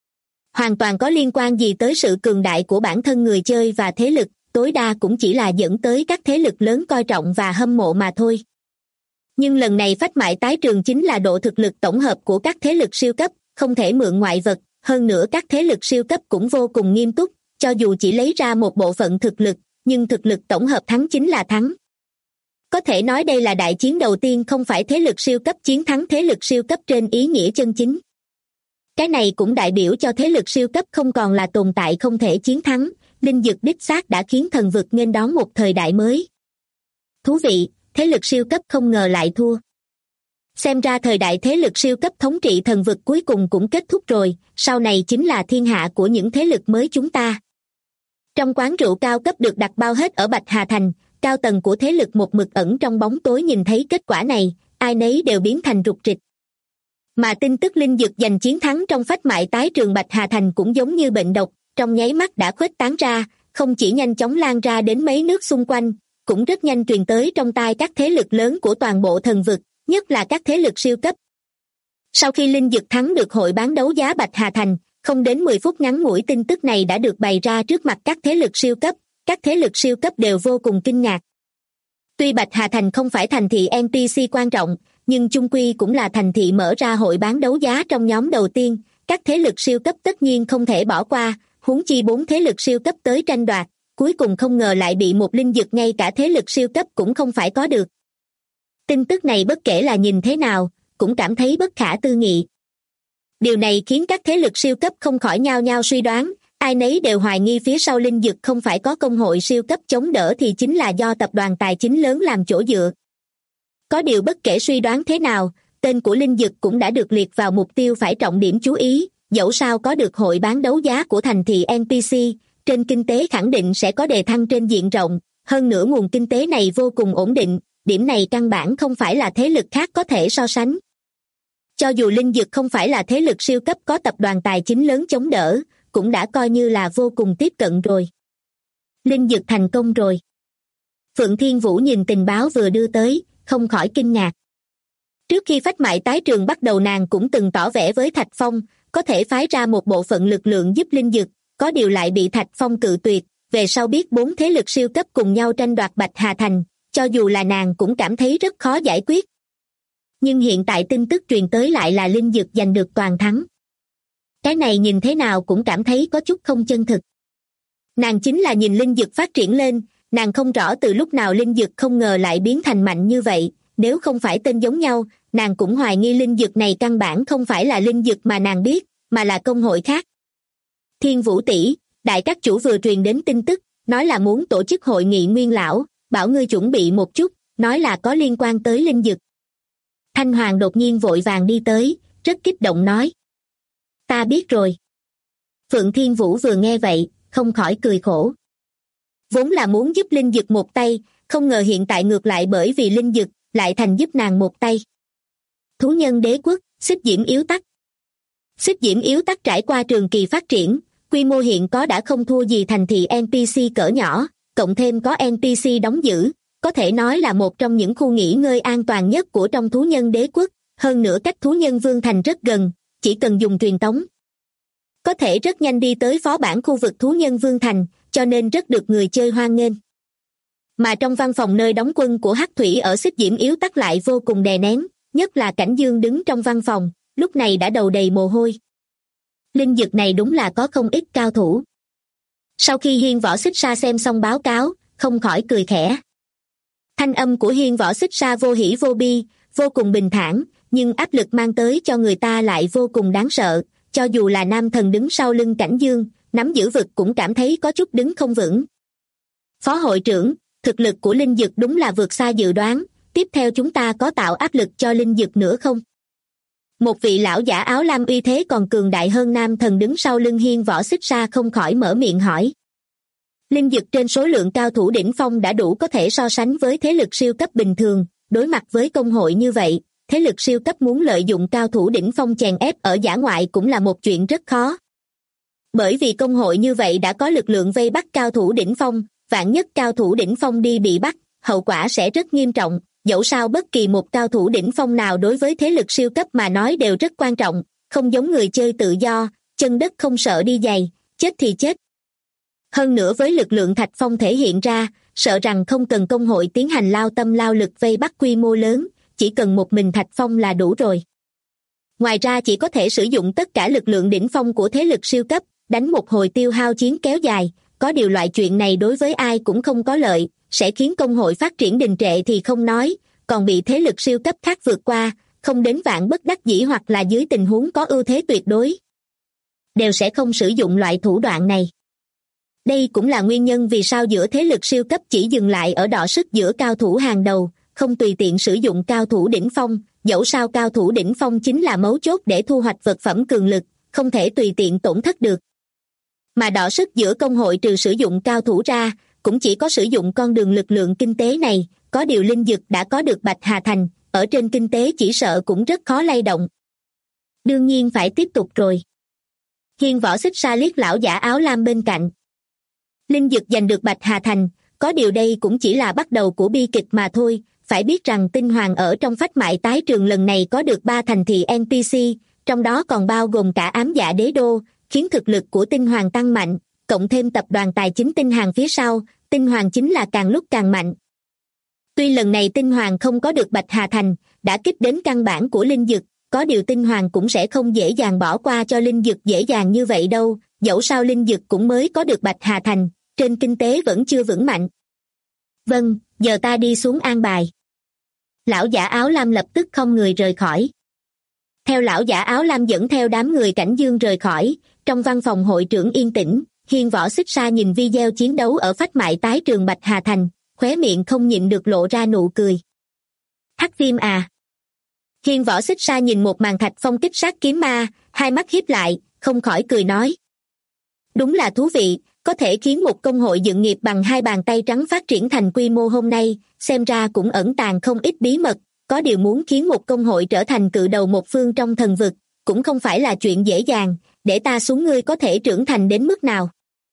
Hoàn toàn có liên quan gì tới sự cường đại của bản thân người chơi và thế lực, tối đa cũng chỉ là dẫn tới các thế lực lớn coi trọng và hâm mộ mà thôi. Nhưng lần này phách mại tái trường chính là độ thực lực tổng hợp của các thế lực siêu cấp, không thể mượn ngoại vật, hơn nữa các thế lực siêu cấp cũng vô cùng nghiêm túc, cho dù chỉ lấy ra một bộ phận thực lực, nhưng thực lực tổng hợp thắng chính là thắng. Có thể nói đây là đại chiến đầu tiên không phải thế lực siêu cấp chiến thắng thế lực siêu cấp trên ý nghĩa chân chính. Cái này cũng đại biểu cho thế lực siêu cấp không còn là tồn tại không thể chiến thắng, linh dực đích xác đã khiến thần vực nghênh đón một thời đại mới. Thú vị, thế lực siêu cấp không ngờ lại thua. Xem ra thời đại thế lực siêu cấp thống trị thần vực cuối cùng cũng kết thúc rồi, sau này chính là thiên hạ của những thế lực mới chúng ta. Trong quán rượu cao cấp được đặt bao hết ở Bạch Hà Thành, cao tầng của thế lực một mực ẩn trong bóng tối nhìn thấy kết quả này, ai nấy đều biến thành rục rịch. Mà tin tức linh dực giành chiến thắng trong phách mại tái trường Bạch Hà Thành cũng giống như bệnh độc, trong nháy mắt đã khuếch tán ra, không chỉ nhanh chóng lan ra đến mấy nước xung quanh, cũng rất nhanh truyền tới trong tai các thế lực lớn của toàn bộ thần vực, nhất là các thế lực siêu cấp. Sau khi linh dực thắng được hội bán đấu giá Bạch Hà Thành, không đến 10 phút ngắn ngủi tin tức này đã được bày ra trước mặt các thế lực siêu cấp, các thế lực siêu cấp đều vô cùng kinh ngạc. Tuy Bạch Hà Thành không phải thành thị NPC quan trọng, nhưng chung quy cũng là thành thị mở ra hội bán đấu giá trong nhóm đầu tiên, các thế lực siêu cấp tất nhiên không thể bỏ qua, huống chi 4 thế lực siêu cấp tới tranh đoạt, cuối cùng không ngờ lại bị một linh dực ngay cả thế lực siêu cấp cũng không phải có được. Tin tức này bất kể là nhìn thế nào, cũng cảm thấy bất khả tư nghị. Điều này khiến các thế lực siêu cấp không khỏi nhao nhao suy đoán, ai nấy đều hoài nghi phía sau Linh Dực không phải có công hội siêu cấp chống đỡ thì chính là do tập đoàn tài chính lớn làm chỗ dựa. Có điều bất kể suy đoán thế nào, tên của Linh Dực cũng đã được liệt vào mục tiêu phải trọng điểm chú ý, dẫu sao có được hội bán đấu giá của thành thị NPC, trên kinh tế khẳng định sẽ có đề thăng trên diện rộng, hơn nữa nguồn kinh tế này vô cùng ổn định, điểm này căn bản không phải là thế lực khác có thể so sánh. Cho dù Linh Dực không phải là thế lực siêu cấp có tập đoàn tài chính lớn chống đỡ, cũng đã coi như là vô cùng tiếp cận rồi. Linh Dực thành công rồi. Phượng Thiên Vũ nhìn tình báo vừa đưa tới, không khỏi kinh ngạc. Trước khi phách mại tái trường bắt đầu nàng cũng từng tỏ vẻ với Thạch Phong, có thể phái ra một bộ phận lực lượng giúp Linh Dực, có điều lại bị Thạch Phong cự tuyệt, về sau biết 4 thế lực siêu cấp cùng nhau tranh đoạt Bạch Hà Thành, cho dù là nàng cũng cảm thấy rất khó giải quyết. Nhưng hiện tại tin tức truyền tới lại là Linh Dực giành được toàn thắng. Cái này nhìn thế nào cũng cảm thấy có chút không chân thực. Nàng chính là nhìn Linh Dực phát triển lên, nàng không rõ từ lúc nào Linh Dực không ngờ lại biến thành mạnh như vậy, nếu không phải tên giống nhau, nàng cũng hoài nghi Linh Dực này căn bản không phải là Linh Dực mà nàng biết, mà là công hội khác. Thiên Vũ tỷ, đại các chủ vừa truyền đến tin tức, nói là muốn tổ chức hội nghị nguyên lão, bảo ngươi chuẩn bị một chút, nói là có liên quan tới Linh Dực. Thanh Hoàng đột nhiên vội vàng đi tới, rất kích động nói. Ta biết rồi. Phượng Thiên Vũ vừa nghe vậy, không khỏi cười khổ. Vốn là muốn giúp Linh Dực một tay, không ngờ hiện tại ngược lại bởi vì Linh Dực, lại thành giúp nàng một tay. Thú nhân đế quốc, Xích Diễm Yếu Tắc. Xích Diễm Yếu Tắc trải qua trường kỳ phát triển, quy mô hiện có đã không thua gì thành thị NPC cỡ nhỏ, cộng thêm có NPC đóng giữ, có thể nói là một trong những khu nghỉ ngơi an toàn nhất của trong thú nhân đế quốc, hơn nữa cách thú nhân vương thành rất gần, chỉ cần dùng truyền tống. Có thể rất nhanh đi tới phó bản khu vực thú nhân vương thành, cho nên rất được người chơi hoan nghênh. Mà trong văn phòng nơi đóng quân của Hắc Thủy ở Xích Diễm Yếu Tắc lại vô cùng đè nén, nhất là Cảnh Dương đứng trong văn phòng, lúc này đã đầu đầy mồ hôi. Linh Dực này đúng là có không ít cao thủ. Sau khi Hiên Võ Xích Sa xem xong báo cáo, không khỏi cười khẽ. Thanh âm của Hiên Võ Xích Sa vô hỉ vô bi, vô cùng bình thản, nhưng áp lực mang tới cho người ta lại vô cùng đáng sợ, cho dù là nam thần đứng sau lưng Cảnh Dương, nắm giữ vực cũng cảm thấy có chút đứng không vững. Phó hội trưởng, thực lực của Linh Dực đúng là vượt xa dự đoán, tiếp theo chúng ta có tạo áp lực cho Linh Dực nữa không? Một vị lão giả áo lam uy thế còn cường đại hơn nam thần đứng sau lưng Hiên Võ Xích Sa không khỏi mở miệng hỏi. Linh Dực trên số lượng cao thủ đỉnh phong đã đủ có thể so sánh với thế lực siêu cấp bình thường, đối mặt với công hội như vậy, thế lực siêu cấp muốn lợi dụng cao thủ đỉnh phong chèn ép ở dã ngoại cũng là một chuyện rất khó. Bởi vì công hội như vậy đã có lực lượng vây bắt cao thủ đỉnh phong, vạn nhất cao thủ đỉnh phong đi bị bắt, hậu quả sẽ rất nghiêm trọng, dẫu sao bất kỳ một cao thủ đỉnh phong nào đối với thế lực siêu cấp mà nói đều rất quan trọng, không giống người chơi tự do, chân đất không sợ đi giày, chết thì chết. Hơn nữa với lực lượng Thạch Phong thể hiện ra, sợ rằng không cần công hội tiến hành lao tâm lao lực vây bắt quy mô lớn, chỉ cần một mình Thạch Phong là đủ rồi. Ngoài ra chỉ có thể sử dụng tất cả lực lượng đỉnh phong của thế lực siêu cấp, đánh một hồi tiêu hao chiến kéo dài, có điều loại chuyện này đối với ai cũng không có lợi, sẽ khiến công hội phát triển đình trệ thì không nói, còn bị thế lực siêu cấp khác vượt qua, không đến vạn bất đắc dĩ hoặc là dưới tình huống có ưu thế tuyệt đối, đều sẽ không sử dụng loại thủ đoạn này. Đây cũng là nguyên nhân vì sao giữa thế lực siêu cấp chỉ dừng lại ở đọ sức giữa cao thủ hàng đầu, không tùy tiện sử dụng cao thủ đỉnh phong, dẫu sao cao thủ đỉnh phong chính là mấu chốt để thu hoạch vật phẩm cường lực, không thể tùy tiện tổn thất được. Mà đọ sức giữa công hội trừ sử dụng cao thủ ra, cũng chỉ có sử dụng con đường lực lượng kinh tế này, có điều Linh Dực đã có được Bạch Hà Thành, ở trên kinh tế chỉ sợ cũng rất khó lay động. Đương nhiên phải tiếp tục rồi. Hiên Võ Xích Sa liếc lão giả áo lam bên cạnh. Linh Dực giành được Bạch Hà Thành, có điều đây cũng chỉ là bắt đầu của bi kịch mà thôi, phải biết rằng Tinh Hoàng ở trong phách mại tái trường lần này có được 3 thành thị NPC, trong đó còn bao gồm cả ám dạ đế đô, khiến thực lực của Tinh Hoàng tăng mạnh, cộng thêm tập đoàn tài chính Tinh Hàng phía sau, Tinh Hoàng chính là càng lúc càng mạnh. Tuy lần này Tinh Hoàng không có được Bạch Hà Thành, đã kích đến căn bản của Linh Dực, có điều Tinh Hoàng cũng sẽ không dễ dàng bỏ qua cho Linh Dực dễ dàng như vậy đâu, dẫu sao Linh Dực cũng mới có được Bạch Hà Thành, trên kinh tế vẫn chưa vững mạnh. Vâng, giờ ta đi xuống an bài. Lão giả áo lam lập tức không người rời khỏi. Theo lão giả áo lam dẫn theo đám người Cảnh Dương rời khỏi, trong văn phòng hội trưởng yên tĩnh, Hiên Võ Xích Sa nhìn video chiến đấu ở phách mại tái trường Bạch Hà Thành, khóe miệng không nhịn được lộ ra nụ cười. Hắc viêm à? Hiên Võ Xích Sa nhìn một màn thạch phong kích sát kiếm ma, hai mắt híp lại, không khỏi cười nói. Đúng là thú vị, có thể khiến một công hội dựng nghiệp bằng hai bàn tay trắng phát triển thành quy mô hôm nay, xem ra cũng ẩn tàng không ít bí mật, có điều muốn khiến một công hội trở thành cự đầu một phương trong thần vực, cũng không phải là chuyện dễ dàng, để ta xuống ngươi có thể trưởng thành đến mức nào.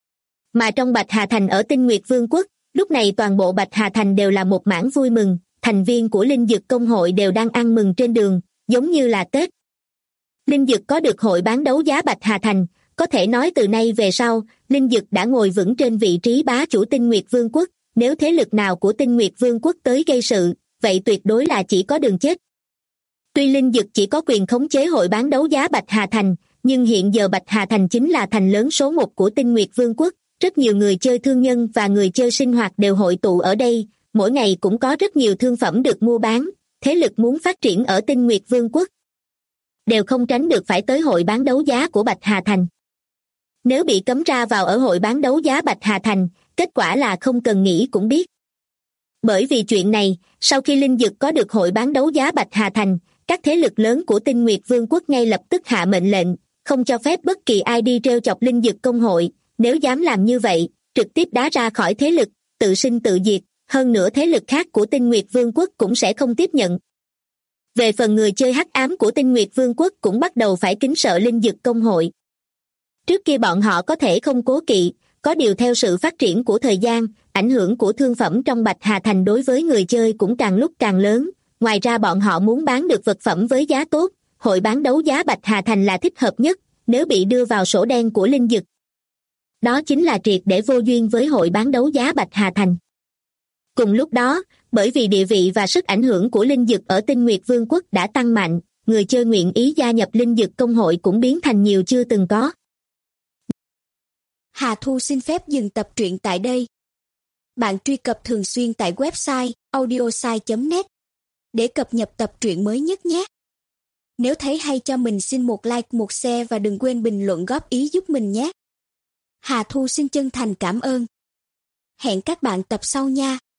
Mà trong Bạch Hà Thành ở Tinh Nguyệt Vương quốc, lúc này toàn bộ Bạch Hà Thành đều là một mảng vui mừng, thành viên của Linh Dực công hội đều đang ăn mừng trên đường, giống như là Tết. Linh Dực có được hội bán đấu giá Bạch Hà Thành, có thể nói từ nay về sau, Linh Dực đã ngồi vững trên vị trí bá chủ Tinh Nguyệt Vương quốc, nếu thế lực nào của Tinh Nguyệt Vương quốc tới gây sự, vậy tuyệt đối là chỉ có đường chết. Tuy Linh Dực chỉ có quyền khống chế hội bán đấu giá Bạch Hà Thành, nhưng hiện giờ Bạch Hà Thành chính là thành lớn số 1 của Tinh Nguyệt Vương quốc, rất nhiều người chơi thương nhân và người chơi sinh hoạt đều hội tụ ở đây, mỗi ngày cũng có rất nhiều thương phẩm được mua bán, thế lực muốn phát triển ở Tinh Nguyệt Vương quốc đều không tránh được phải tới hội bán đấu giá của Bạch Hà Thành. Nếu bị cấm ra vào ở hội bán đấu giá Bạch Hà Thành, kết quả là không cần nghĩ cũng biết. Bởi vì chuyện này, sau khi Linh Dực có được hội bán đấu giá Bạch Hà Thành, các thế lực lớn của Tinh Nguyệt Vương quốc ngay lập tức hạ mệnh lệnh, không cho phép bất kỳ ai đi trêu chọc Linh Dực công hội, nếu dám làm như vậy, trực tiếp đá ra khỏi thế lực, tự sinh tự diệt, hơn nữa thế lực khác của Tinh Nguyệt Vương quốc cũng sẽ không tiếp nhận. Về phần người chơi hắc ám của Tinh Nguyệt Vương quốc cũng bắt đầu phải kính sợ Linh Dực công hội. Trước kia bọn họ có thể không cố kỵ, có điều theo sự phát triển của thời gian, ảnh hưởng của thương phẩm trong Bạch Hà Thành đối với người chơi cũng càng lúc càng lớn, ngoài ra bọn họ muốn bán được vật phẩm với giá tốt, hội bán đấu giá Bạch Hà Thành là thích hợp nhất, nếu bị đưa vào sổ đen của Linh Dực. Đó chính là triệt để vô duyên với hội bán đấu giá Bạch Hà Thành. Cùng lúc đó, bởi vì địa vị và sức ảnh hưởng của Linh Dực ở Tinh Nguyệt Vương quốc đã tăng mạnh, người chơi nguyện ý gia nhập Linh Dực công hội cũng biến thành nhiều chưa từng có. Hà Thu xin phép dừng tập truyện tại đây. Bạn truy cập thường xuyên tại website audiosai.net để cập nhật tập truyện mới nhất nhé. Nếu thấy hay cho mình xin một like, một share và đừng quên bình luận góp ý giúp mình nhé. Hà Thu xin chân thành cảm ơn. Hẹn các bạn tập sau nha.